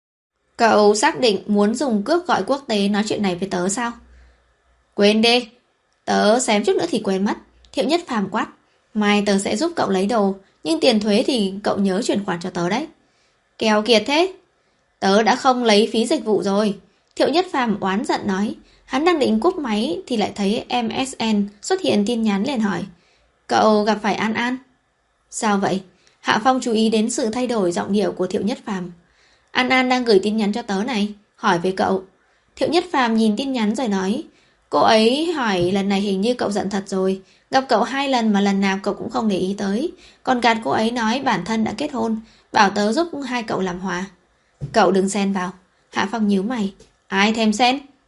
A: Cậu xác định muốn dùng cước gọi quốc tế nói chuyện này với tớ sao? Quên đi. Tớ xém chút nữa thì quên mất. Thiệu Nhất Phàm quát. Mai tớ sẽ giúp cậu lấy đồ, nhưng tiền thuế thì cậu nhớ chuyển khoản cho tớ đấy. Kèo kiệt thế. Tớ đã không lấy phí dịch vụ rồi. Thiệu Nhất Phàm oán giận nói. Hắn đang định cúp máy thì lại thấy em ét en xuất hiện tin nhắn liền hỏi. Cậu gặp phải An An? Sao vậy? Hạ Phong chú ý đến sự thay đổi giọng điệu của Thiệu Nhất Phàm. An An đang gửi tin nhắn cho tớ này, hỏi về cậu. Thiệu Nhất Phàm nhìn tin nhắn rồi nói. Cô ấy hỏi lần này hình như cậu giận thật rồi. Gặp cậu hai lần mà lần nào cậu cũng không để ý tới. Còn gạt cô ấy nói bản thân đã kết hôn, bảo tớ giúp hai cậu làm hòa. Cậu đừng xen vào. Hạ Phong nhíu mày. Ai thèm xen?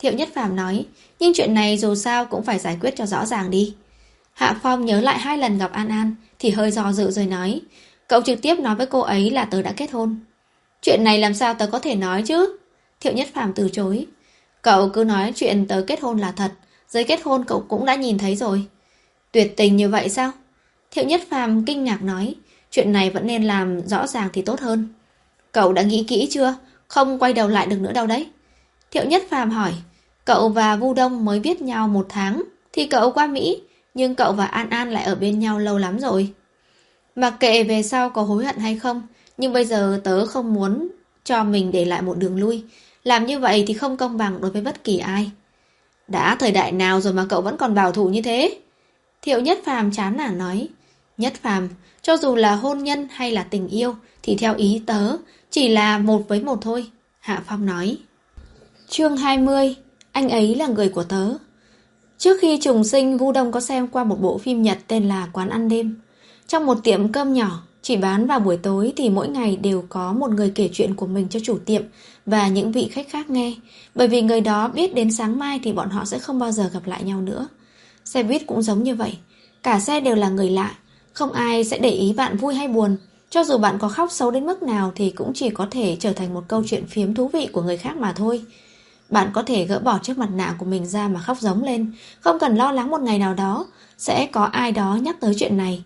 A: Thiệu Nhất Phàm nói, nhưng chuyện này dù sao cũng phải giải quyết cho rõ ràng đi. Hạ Phong nhớ lại hai lần gặp An An thì hơi do dự rồi nói, cậu trực tiếp nói với cô ấy là tớ đã kết hôn. Chuyện này làm sao tớ có thể nói chứ? Thiệu Nhất Phàm từ chối. Cậu cứ nói chuyện tớ kết hôn là thật, giấy kết hôn cậu cũng đã nhìn thấy rồi. Tuyệt tình như vậy sao? Thiệu Nhất Phàm kinh ngạc nói, chuyện này vẫn nên làm rõ ràng thì tốt hơn. Cậu đã nghĩ kỹ chưa? Không quay đầu lại được nữa đâu đấy. Thiệu Nhất Phàm hỏi, cậu và Vu Đông mới biết nhau một tháng thì cậu qua Mỹ, nhưng cậu và An An lại ở bên nhau lâu lắm rồi. Mặc kệ về sau có hối hận hay không, nhưng bây giờ tớ không muốn cho mình để lại một đường lui. Làm như vậy thì không công bằng đối với bất kỳ ai. Đã thời đại nào rồi mà cậu vẫn còn bảo thủ như thế? Thiệu Nhất Phàm chán nản nói, Nhất Phàm, cho dù là hôn nhân hay là tình yêu thì theo ý tớ chỉ là một với một thôi. Hạ Phong nói. Chương hai mươi. Anh ấy là người của tớ. Trước khi trùng sinh, Vu Đông có xem qua một bộ phim Nhật tên là Quán ăn đêm. Trong một tiệm cơm nhỏ, chỉ bán vào buổi tối thì mỗi ngày đều có một người kể chuyện của mình cho chủ tiệm và những vị khách khác nghe. Bởi vì người đó biết đến sáng mai thì bọn họ sẽ không bao giờ gặp lại nhau nữa. Xe buýt cũng giống như vậy. Cả xe đều là người lạ. Không ai sẽ để ý bạn vui hay buồn. Cho dù bạn có khóc xấu đến mức nào thì cũng chỉ có thể trở thành một câu chuyện phiếm thú vị của người khác mà thôi. Bạn có thể gỡ bỏ chiếc mặt nạ của mình ra mà khóc giống lên, không cần lo lắng một ngày nào đó sẽ có ai đó nhắc tới chuyện này.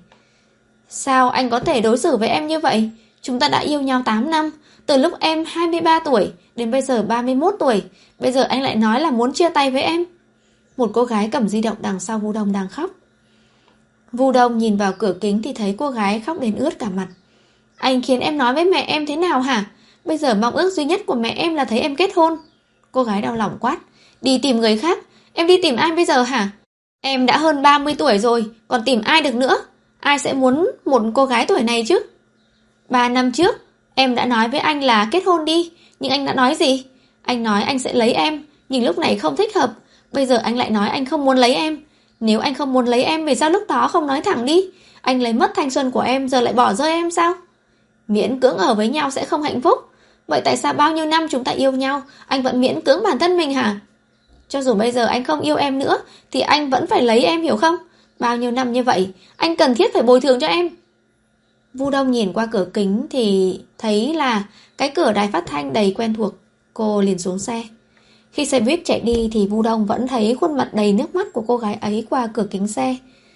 A: Sao anh có thể đối xử với em như vậy? Chúng ta đã yêu nhau tám năm, từ lúc em hai mươi ba tuổi đến bây giờ ba mươi mốt tuổi. Bây giờ anh lại nói là muốn chia tay với em. Một cô gái cầm di động đằng sau Vu Đông đang khóc. Vu Đông nhìn vào cửa kính thì thấy cô gái khóc đến ướt cả mặt. Anh khiến em nói với mẹ em thế nào hả? Bây giờ mong ước duy nhất của mẹ em là thấy em kết hôn. Cô gái đau lòng quát. Đi tìm người khác. Em đi tìm ai bây giờ hả? Em đã hơn ba mươi tuổi rồi, còn tìm ai được nữa? Ai sẽ muốn một cô gái tuổi này chứ? Ba năm trước em đã nói với anh là kết hôn đi. Nhưng anh đã nói gì? Anh nói anh sẽ lấy em, nhưng lúc này không thích hợp. Bây giờ anh lại nói anh không muốn lấy em. Nếu anh không muốn lấy em, vì sao lúc đó không nói thẳng đi? Anh lấy mất thanh xuân của em, giờ lại bỏ rơi em sao? Miễn cưỡng ở với nhau sẽ không hạnh phúc. Vậy tại sao bao nhiêu năm chúng ta yêu nhau anh vẫn miễn cưỡng bản thân mình hả? Cho dù bây giờ anh không yêu em nữa thì anh vẫn phải lấy em, hiểu không? Bao nhiêu năm như vậy anh cần thiết phải bồi thường cho em. Vu Đông nhìn qua cửa kính thì thấy là cái cửa đài phát thanh đầy quen thuộc. Cô liền xuống xe. Khi xe buýt chạy đi thì Vu Đông vẫn thấy khuôn mặt đầy nước mắt của cô gái ấy qua cửa kính xe.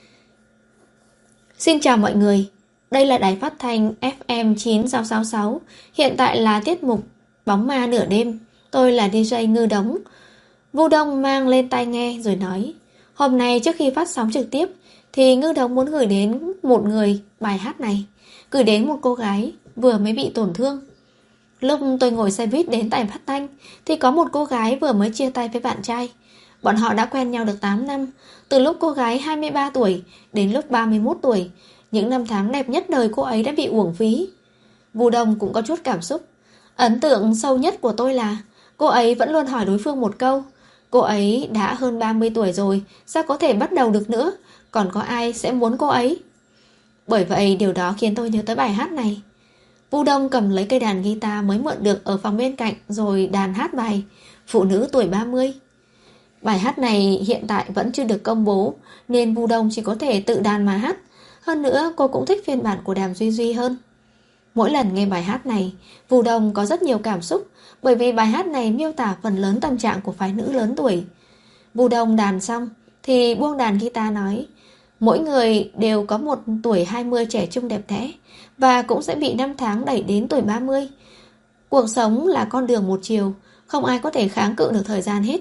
A: Xin chào mọi người. Đây là đài phát thanh ép em chín sáu sáu sáu. Hiện tại là tiết mục Bóng ma nửa đêm. Tôi là đi giây Ngư Đống. Vu Đông mang lên tai nghe rồi nói, hôm nay trước khi phát sóng trực tiếp thì Ngư Đống muốn gửi đến một người bài hát này, gửi đến một cô gái vừa mới bị tổn thương. Lúc tôi ngồi xe buýt đến đài phát thanh thì có một cô gái vừa mới chia tay với bạn trai. Bọn họ đã quen nhau được tám năm, từ lúc cô gái hai mươi ba tuổi đến lúc ba mươi mốt tuổi. Những năm tháng đẹp nhất đời cô ấy đã bị uổng phí. Vu Đông cũng có chút cảm xúc. Ấn tượng sâu nhất của tôi là cô ấy vẫn luôn hỏi đối phương một câu. Cô ấy đã hơn ba mươi tuổi rồi, sao có thể bắt đầu được nữa? Còn có ai sẽ muốn cô ấy? Bởi vậy điều đó khiến tôi nhớ tới bài hát này. Vu Đông cầm lấy cây đàn guitar mới mượn được ở phòng bên cạnh rồi đàn hát bài Phụ nữ tuổi ba mươi. Bài hát này hiện tại vẫn chưa được công bố nên Vu Đông chỉ có thể tự đàn mà hát. Hơn nữa cô cũng thích phiên bản của Đàm Duy Duy hơn. Mỗi lần nghe bài hát này, Vu Đông có rất nhiều cảm xúc, bởi vì bài hát này miêu tả phần lớn tâm trạng của phái nữ lớn tuổi. Vu Đông đàn xong thì buông đàn guitar nói, mỗi người đều có một tuổi hai mươi trẻ trung đẹp đẽ và cũng sẽ bị năm tháng đẩy đến tuổi ba mươi. Cuộc sống là con đường một chiều, không ai có thể kháng cự được thời gian hết.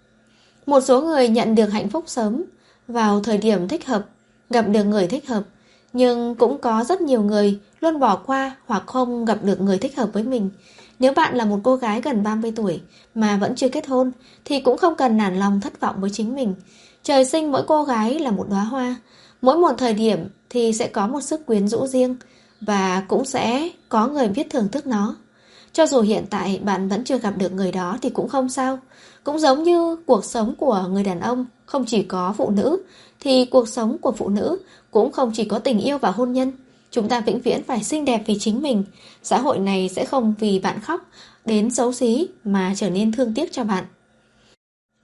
A: Một số người nhận được hạnh phúc sớm, vào thời điểm thích hợp, gặp được người thích hợp. Nhưng cũng có rất nhiều người luôn bỏ qua hoặc không gặp được người thích hợp với mình. Nếu bạn là một cô gái gần ba mươi tuổi mà vẫn chưa kết hôn thì cũng không cần nản lòng thất vọng với chính mình. Trời sinh mỗi cô gái là một đóa hoa. Mỗi một thời điểm thì sẽ có một sức quyến rũ riêng và cũng sẽ có người biết thưởng thức nó. Cho dù hiện tại bạn vẫn chưa gặp được người đó thì cũng không sao. Cũng giống như cuộc sống của người đàn ông không chỉ có phụ nữ, thì cuộc sống của phụ nữ cũng không chỉ có tình yêu và hôn nhân. Chúng ta vĩnh viễn phải xinh đẹp vì chính mình. Xã hội này sẽ không vì bạn khóc đến xấu xí mà trở nên thương tiếc cho bạn.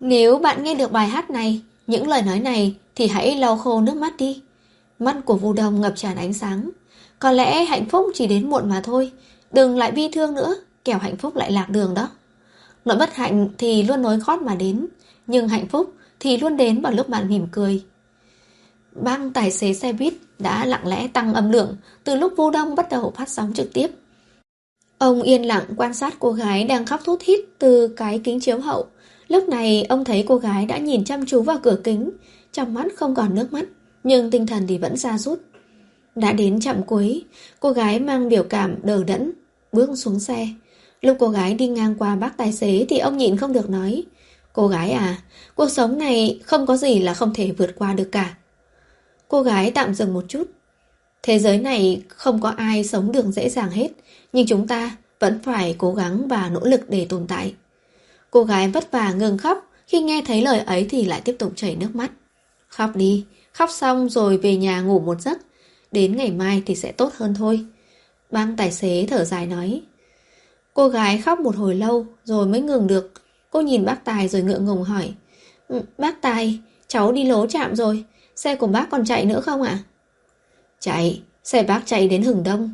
A: Nếu bạn nghe được bài hát này, những lời nói này, thì hãy lau khô nước mắt đi. Mắt của Vu Đông ngập tràn ánh sáng. Có lẽ hạnh phúc chỉ đến muộn mà thôi. Đừng lại bi thương nữa, kẻo hạnh phúc lại lạc đường đó. Nỗi bất hạnh thì luôn nối gót mà đến, nhưng hạnh phúc thì luôn đến vào lúc bạn mỉm cười. Bác tài xế xe buýt đã lặng lẽ tăng âm lượng từ lúc Vu Đông bắt đầu phát sóng trực tiếp. Ông yên lặng quan sát cô gái đang khóc thút thít từ cái kính chiếu hậu. Lúc này ông thấy cô gái đã nhìn chăm chú vào cửa kính, trong mắt không còn nước mắt, nhưng tinh thần thì vẫn sa sút. Đã đến trạm cuối, cô gái mang biểu cảm đờ đẫn bước xuống xe. Lúc cô gái đi ngang qua bác tài xế thì ông nhịn không được nói: "Cô gái à, cuộc sống này không có gì là không thể vượt qua được cả." Cô gái tạm dừng một chút. "Thế giới này không có ai sống được dễ dàng hết, nhưng chúng ta vẫn phải cố gắng và nỗ lực để tồn tại." Cô gái vất vả ngừng khóc, khi nghe thấy lời ấy thì lại tiếp tục chảy nước mắt. "Khóc đi, khóc xong rồi về nhà ngủ một giấc, đến ngày mai thì sẽ tốt hơn thôi." Bác tài xế thở dài nói. Cô gái khóc một hồi lâu rồi mới ngừng được. Cô nhìn bác Tài rồi ngượng ngùng hỏi: "Bác Tài, cháu đi lố trạm rồi, xe của bác còn chạy nữa không ạ?" "Chạy, xe bác chạy đến Hừng Đông."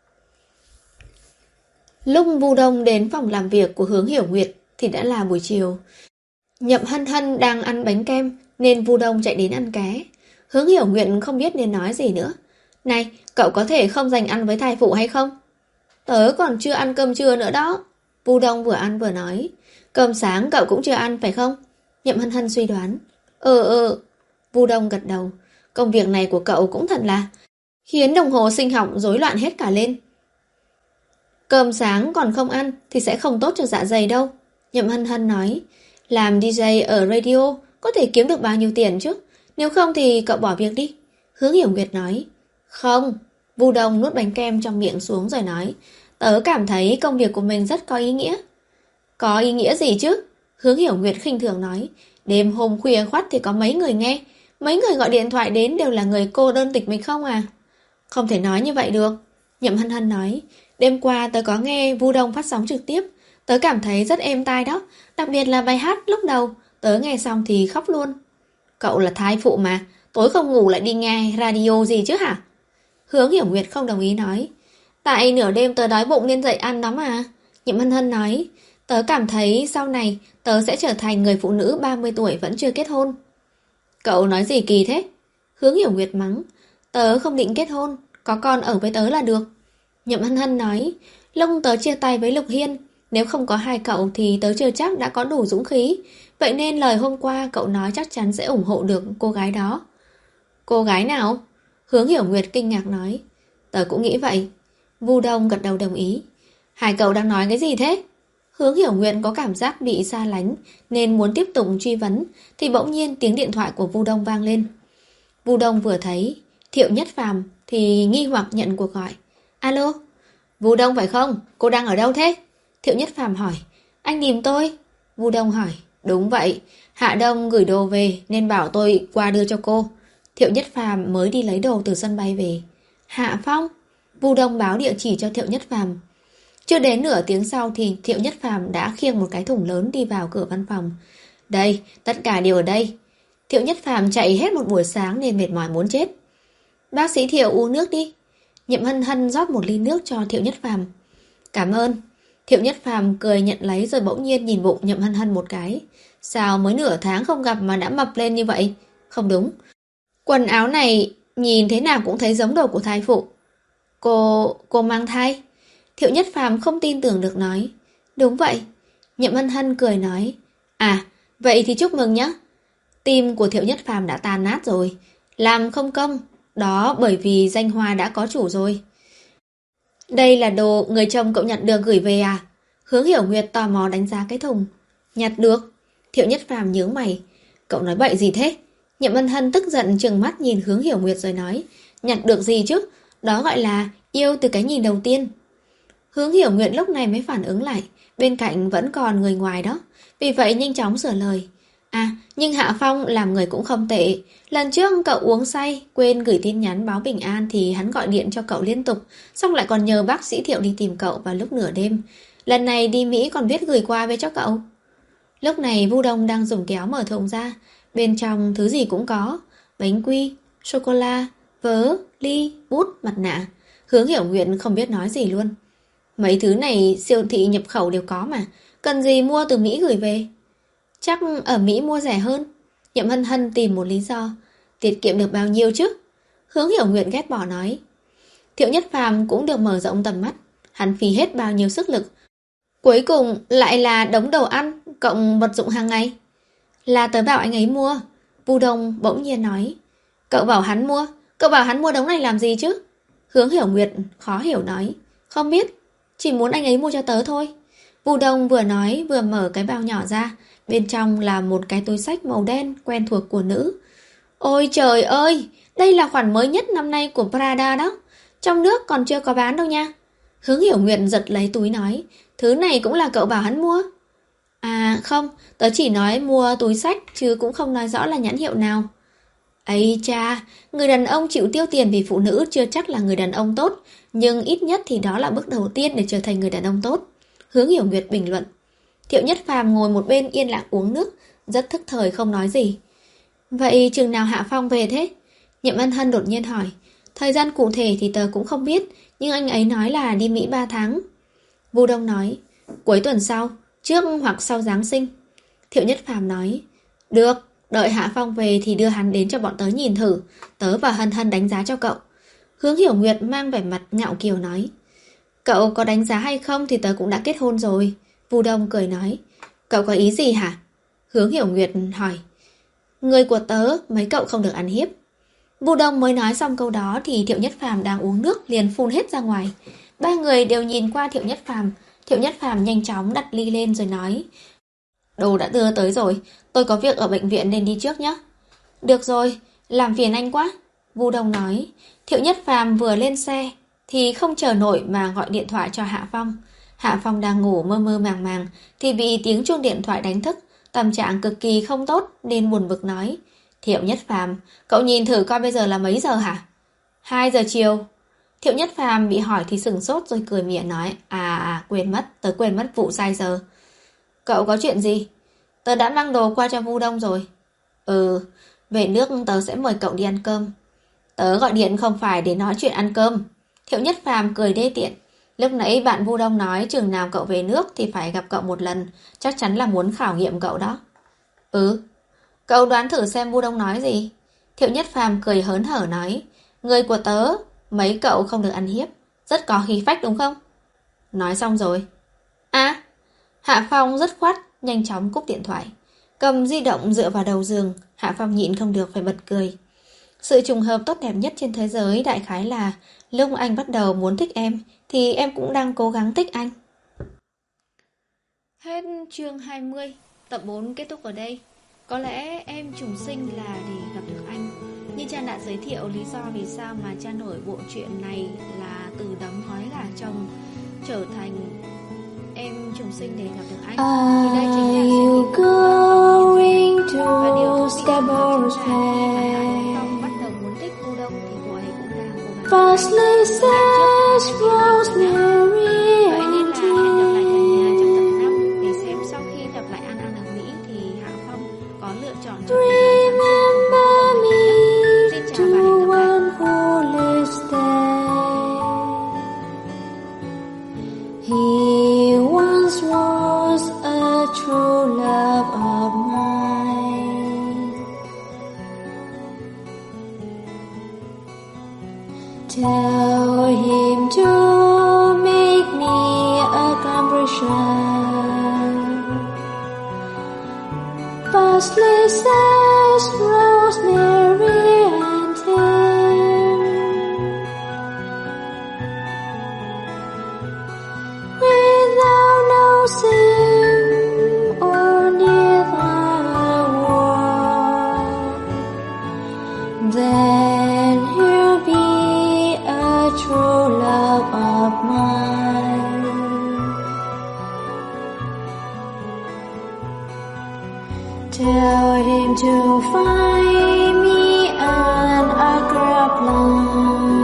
A: Lúc Vu Đông đến phòng làm việc của Hướng Hiểu Nguyệt thì đã là buổi chiều. Nhậm Hân Hân đang ăn bánh kem nên Vu Đông chạy đến ăn ké. Hướng Hiểu Nguyệt không biết nên nói gì nữa. "Này, cậu có thể không dành ăn với thai phụ hay không?" "Tớ còn chưa ăn cơm trưa nữa đó." Vu Đông vừa ăn vừa nói. "Cơm sáng cậu cũng chưa ăn phải không?" Nhậm Hân Hân suy đoán. "Ừ ừ." Vu Đông gật đầu. "Công việc này của cậu cũng thật là khiến đồng hồ sinh học rối loạn hết cả lên. Cơm sáng còn không ăn thì sẽ không tốt cho dạ dày đâu." Nhậm Hân Hân nói. "Làm đi giây ở radio có thể kiếm được bao nhiêu tiền chứ? Nếu không thì cậu bỏ việc đi." Hướng Hiểu Nguyệt nói. "Không." Vu Đông nuốt bánh kem trong miệng xuống rồi nói. "Tớ cảm thấy công việc của mình rất có ý nghĩa." "Có ý nghĩa gì chứ?" Hướng Hiểu Nguyệt khinh thường nói. "Đêm hôm khuya khoắt thì có mấy người nghe. Mấy người gọi điện thoại đến đều là người cô đơn tịch mình không à?" "Không thể nói như vậy được." Nhậm Hân Hân nói. "Đêm qua tớ có nghe Vu Đông phát sóng trực tiếp. Tớ cảm thấy rất êm tai đó. Đặc biệt là bài hát lúc đầu. Tớ nghe xong thì khóc luôn." "Cậu là thai phụ mà, tối không ngủ lại đi nghe radio gì chứ hả?" Hướng Hiểu Nguyệt không đồng ý nói. "Tại nửa đêm tớ đói bụng nên dậy ăn đó mà." Nhậm Hân Hân nói. "Tớ cảm thấy sau này tớ sẽ trở thành người phụ nữ ba mươi tuổi vẫn chưa kết hôn." "Cậu nói gì kỳ thế?" Hướng Hiểu Nguyệt mắng. "Tớ không định kết hôn, có con ở với tớ là được." Nhậm Hân Hân nói. "Lúc tớ chia tay với Lục Hiên, nếu không có hai cậu thì tớ chưa chắc đã có đủ dũng khí. Vậy nên lời hôm qua cậu nói chắc chắn sẽ ủng hộ được cô gái đó." "Cô gái nào?" Hướng Hiểu Nguyệt kinh ngạc nói. "Tớ cũng nghĩ vậy." Vu Đông gật đầu đồng ý. "Hai cậu đang nói cái gì thế?" Hướng Hiểu Nguyệt có cảm giác bị xa lánh nên muốn tiếp tục truy vấn thì bỗng nhiên tiếng điện thoại của Vu Đông vang lên. Vu Đông vừa thấy Thiệu Nhất Phàm thì nghi hoặc nhận cuộc gọi. "Alo, Vu Đông phải không? Cô đang ở đâu thế?" Thiệu Nhất Phàm hỏi. "Anh tìm tôi." Vu Đông hỏi. "Đúng vậy, Hạ Đông gửi đồ về nên bảo tôi qua đưa cho cô." Thiệu Nhất Phàm mới đi lấy đồ từ sân bay về. "Hạ Phong?" Vu Đông báo địa chỉ cho Thiệu Nhất Phàm. Chưa đến nửa tiếng sau thì Thiệu Nhất Phàm đã khiêng một cái thùng lớn đi vào cửa văn phòng. "Đây, tất cả đều ở đây." Thiệu Nhất Phàm chạy hết một buổi sáng nên mệt mỏi muốn chết. "Bác sĩ Thiệu uống nước đi." Nhậm Hân Hân rót một ly nước cho Thiệu Nhất Phàm. "Cảm ơn." Thiệu Nhất Phàm cười nhận lấy rồi bỗng nhiên nhìn bụng Nhậm Hân Hân một cái. "Sao mới nửa tháng không gặp mà đã mập lên như vậy? Không đúng, quần áo này nhìn thế nào cũng thấy giống đồ của thai phụ." Cô... cô mang thai?" Thiệu Nhất Phàm không tin tưởng được nói. "Đúng vậy." Nhậm Hân Hân cười nói. "À, vậy thì chúc mừng nhé." Tim của Thiệu Nhất Phàm đã tan nát rồi. Làm không công. Đó bởi vì danh hoa đã có chủ rồi. "Đây là đồ người chồng cậu nhặt được gửi về à?" Hướng Hiểu Nguyệt tò mò đánh giá cái thùng. "Nhặt được." Thiệu Nhất Phàm nhướng mày. "Cậu nói bậy gì thế?" Nhậm Hân Hân tức giận trừng mắt nhìn Hướng Hiểu Nguyệt rồi nói. "Nhặt được gì chứ? Đó gọi là yêu từ cái nhìn đầu tiên." Hướng Hiểu Nguyệt lúc này mới phản ứng lại. Bên cạnh vẫn còn người ngoài đó. Vì vậy nhanh chóng sửa lời. "À, nhưng Hạ Phong làm người cũng không tệ. Lần trước cậu uống say, quên gửi tin nhắn báo bình an thì hắn gọi điện cho cậu liên tục, xong lại còn nhờ bác sĩ Thiệu đi tìm cậu vào lúc nửa đêm. Lần này đi Mỹ còn viết gửi qua về cho cậu." Lúc này Vu Đông đang dùng kéo mở thùng ra. Bên trong thứ gì cũng có: bánh quy, sô-cô-la, vớ, ly, bút, mặt nạ. Hướng Hiểu Nguyện không biết nói gì luôn. Mấy thứ này siêu thị nhập khẩu đều có mà, cần gì mua từ Mỹ gửi về? Chắc ở Mỹ mua rẻ hơn. Nhậm Hân Hân tìm một lý do. Tiết kiệm được bao nhiêu chứ? Hướng Hiểu Nguyện ghét bỏ nói. Thiệu Nhất Phàm cũng được mở rộng tầm mắt. Hắn phí hết bao nhiêu sức lực, cuối cùng lại là đống đồ ăn cộng vật dụng hàng ngày. Là tớ bảo anh ấy mua. Vu Đông bỗng nhiên nói. Cậu bảo hắn mua? Cậu bảo hắn mua đống này làm gì chứ? Hướng Hiểu Nguyệt khó hiểu nói. Không biết, chỉ muốn anh ấy mua cho tớ thôi. Vu Đông vừa nói vừa mở cái bao nhỏ ra. Bên trong là một cái túi xách màu đen quen thuộc của nữ. Ôi trời ơi, đây là khoản mới nhất năm nay của Prada đó. Trong nước còn chưa có bán đâu nha. Hướng Hiểu Nguyệt giật lấy túi nói. Thứ này cũng là cậu bảo hắn mua? À không, tớ chỉ nói mua túi xách chứ cũng không nói rõ là nhãn hiệu nào. Ây cha, người đàn ông chịu tiêu tiền vì phụ nữ chưa chắc là người đàn ông tốt, nhưng ít nhất thì đó là bước đầu tiên để trở thành người đàn ông tốt. Hướng Hiểu Nguyệt bình luận. Thiệu Nhất Phàm ngồi một bên yên lặng uống nước, rất thức thời không nói gì. Vậy chừng nào Hạ Phong về thế? Nhậm Ân Hân đột nhiên hỏi. Thời gian cụ thể thì tớ cũng không biết, nhưng anh ấy nói là đi Mỹ ba tháng. Vu Đông nói. Cuối tuần sau, trước hoặc sau Giáng sinh. Thiệu Nhất Phàm nói. Được, đợi Hạ Phong về thì đưa hắn đến cho bọn tớ nhìn thử. Tớ và Hân Hân đánh giá cho cậu. Hướng Hiểu Nguyệt mang vẻ mặt ngạo kiều nói. Cậu có đánh giá hay không thì tớ cũng đã kết hôn rồi. Vu Đông cười nói. Cậu có ý gì hả? Hướng Hiểu Nguyệt hỏi. Người của tớ mấy cậu không được ăn hiếp. Vu Đông mới nói xong câu đó thì Thiệu Nhất Phàm đang uống nước liền phun hết ra ngoài. Ba người đều nhìn qua Thiệu Nhất Phàm. Thiệu Nhất Phàm nhanh chóng đặt ly lên rồi nói. Đồ đã đưa tới rồi, tôi có việc ở bệnh viện nên đi trước nhé. Được rồi, làm phiền anh quá. Vu Đông nói. Thiệu Nhất Phàm vừa lên xe thì không chờ nổi mà gọi điện thoại cho Hạ Phong. Hạ Phong đang ngủ mơ mơ màng màng thì bị tiếng chuông điện thoại đánh thức. Tâm trạng cực kỳ không tốt nên buồn bực nói. Thiệu Nhất Phàm, cậu nhìn thử coi bây giờ là mấy giờ hả? Hai giờ chiều. Thiệu Nhất Phàm bị hỏi thì sửng sốt rồi cười mỉa nói. À à, quên mất, tớ quên mất vụ sai giờ. Cậu có chuyện gì? Tớ đã mang đồ qua cho Vu Đông rồi. Ừ, về nước tớ sẽ mời cậu đi ăn cơm. Tớ gọi điện không phải để nói chuyện ăn cơm. Thiệu Nhất Phàm cười đê tiện. Lúc nãy bạn Vu Đông nói chừng nào cậu về nước thì phải gặp cậu một lần. Chắc chắn là muốn khảo nghiệm cậu đó. Ừ. Cậu đoán thử xem Vu Đông nói gì? Thiệu Nhất Phàm cười hớn hở nói. Người của tớ, mấy cậu không được ăn hiếp. Rất có khí phách đúng không? Nói xong rồi. À, Hạ Phong rất khoát, nhanh chóng cúp điện thoại. Cầm di động dựa vào đầu giường, Hạ Phong nhịn không được phải bật cười. Sự trùng hợp tốt đẹp nhất trên thế giới đại khái là lúc anh bắt đầu muốn thích em thì em cũng đang cố gắng thích anh. Hết chương hai mươi, tập bốn kết thúc ở đây. Có lẽ em trùng sinh là để gặp được anh. Như Chan đã giới thiệu lý do vì sao mà Chan nổi bộ truyện này là từ đóng gói gà chồng trở thành em trùng sinh để gặp được anh. Thì đây chính là sự going to Scarborough Fair. Phong bắt đầu muốn thích Vu Đông thì cô ấy cũng đang cố gắng. Firstly says Rosemary and Tim. Để xem sau khi gặp lại An An ở Mỹ thì Hạ Phong có lựa chọn cho Remember me to one who lives there. He once was a true love of mine. Tell him to make me a compression. Firstly says Rosemary and Tim. Without no sin or neither war, then he'll be a true love of mine. Tell him to find me an acre plant.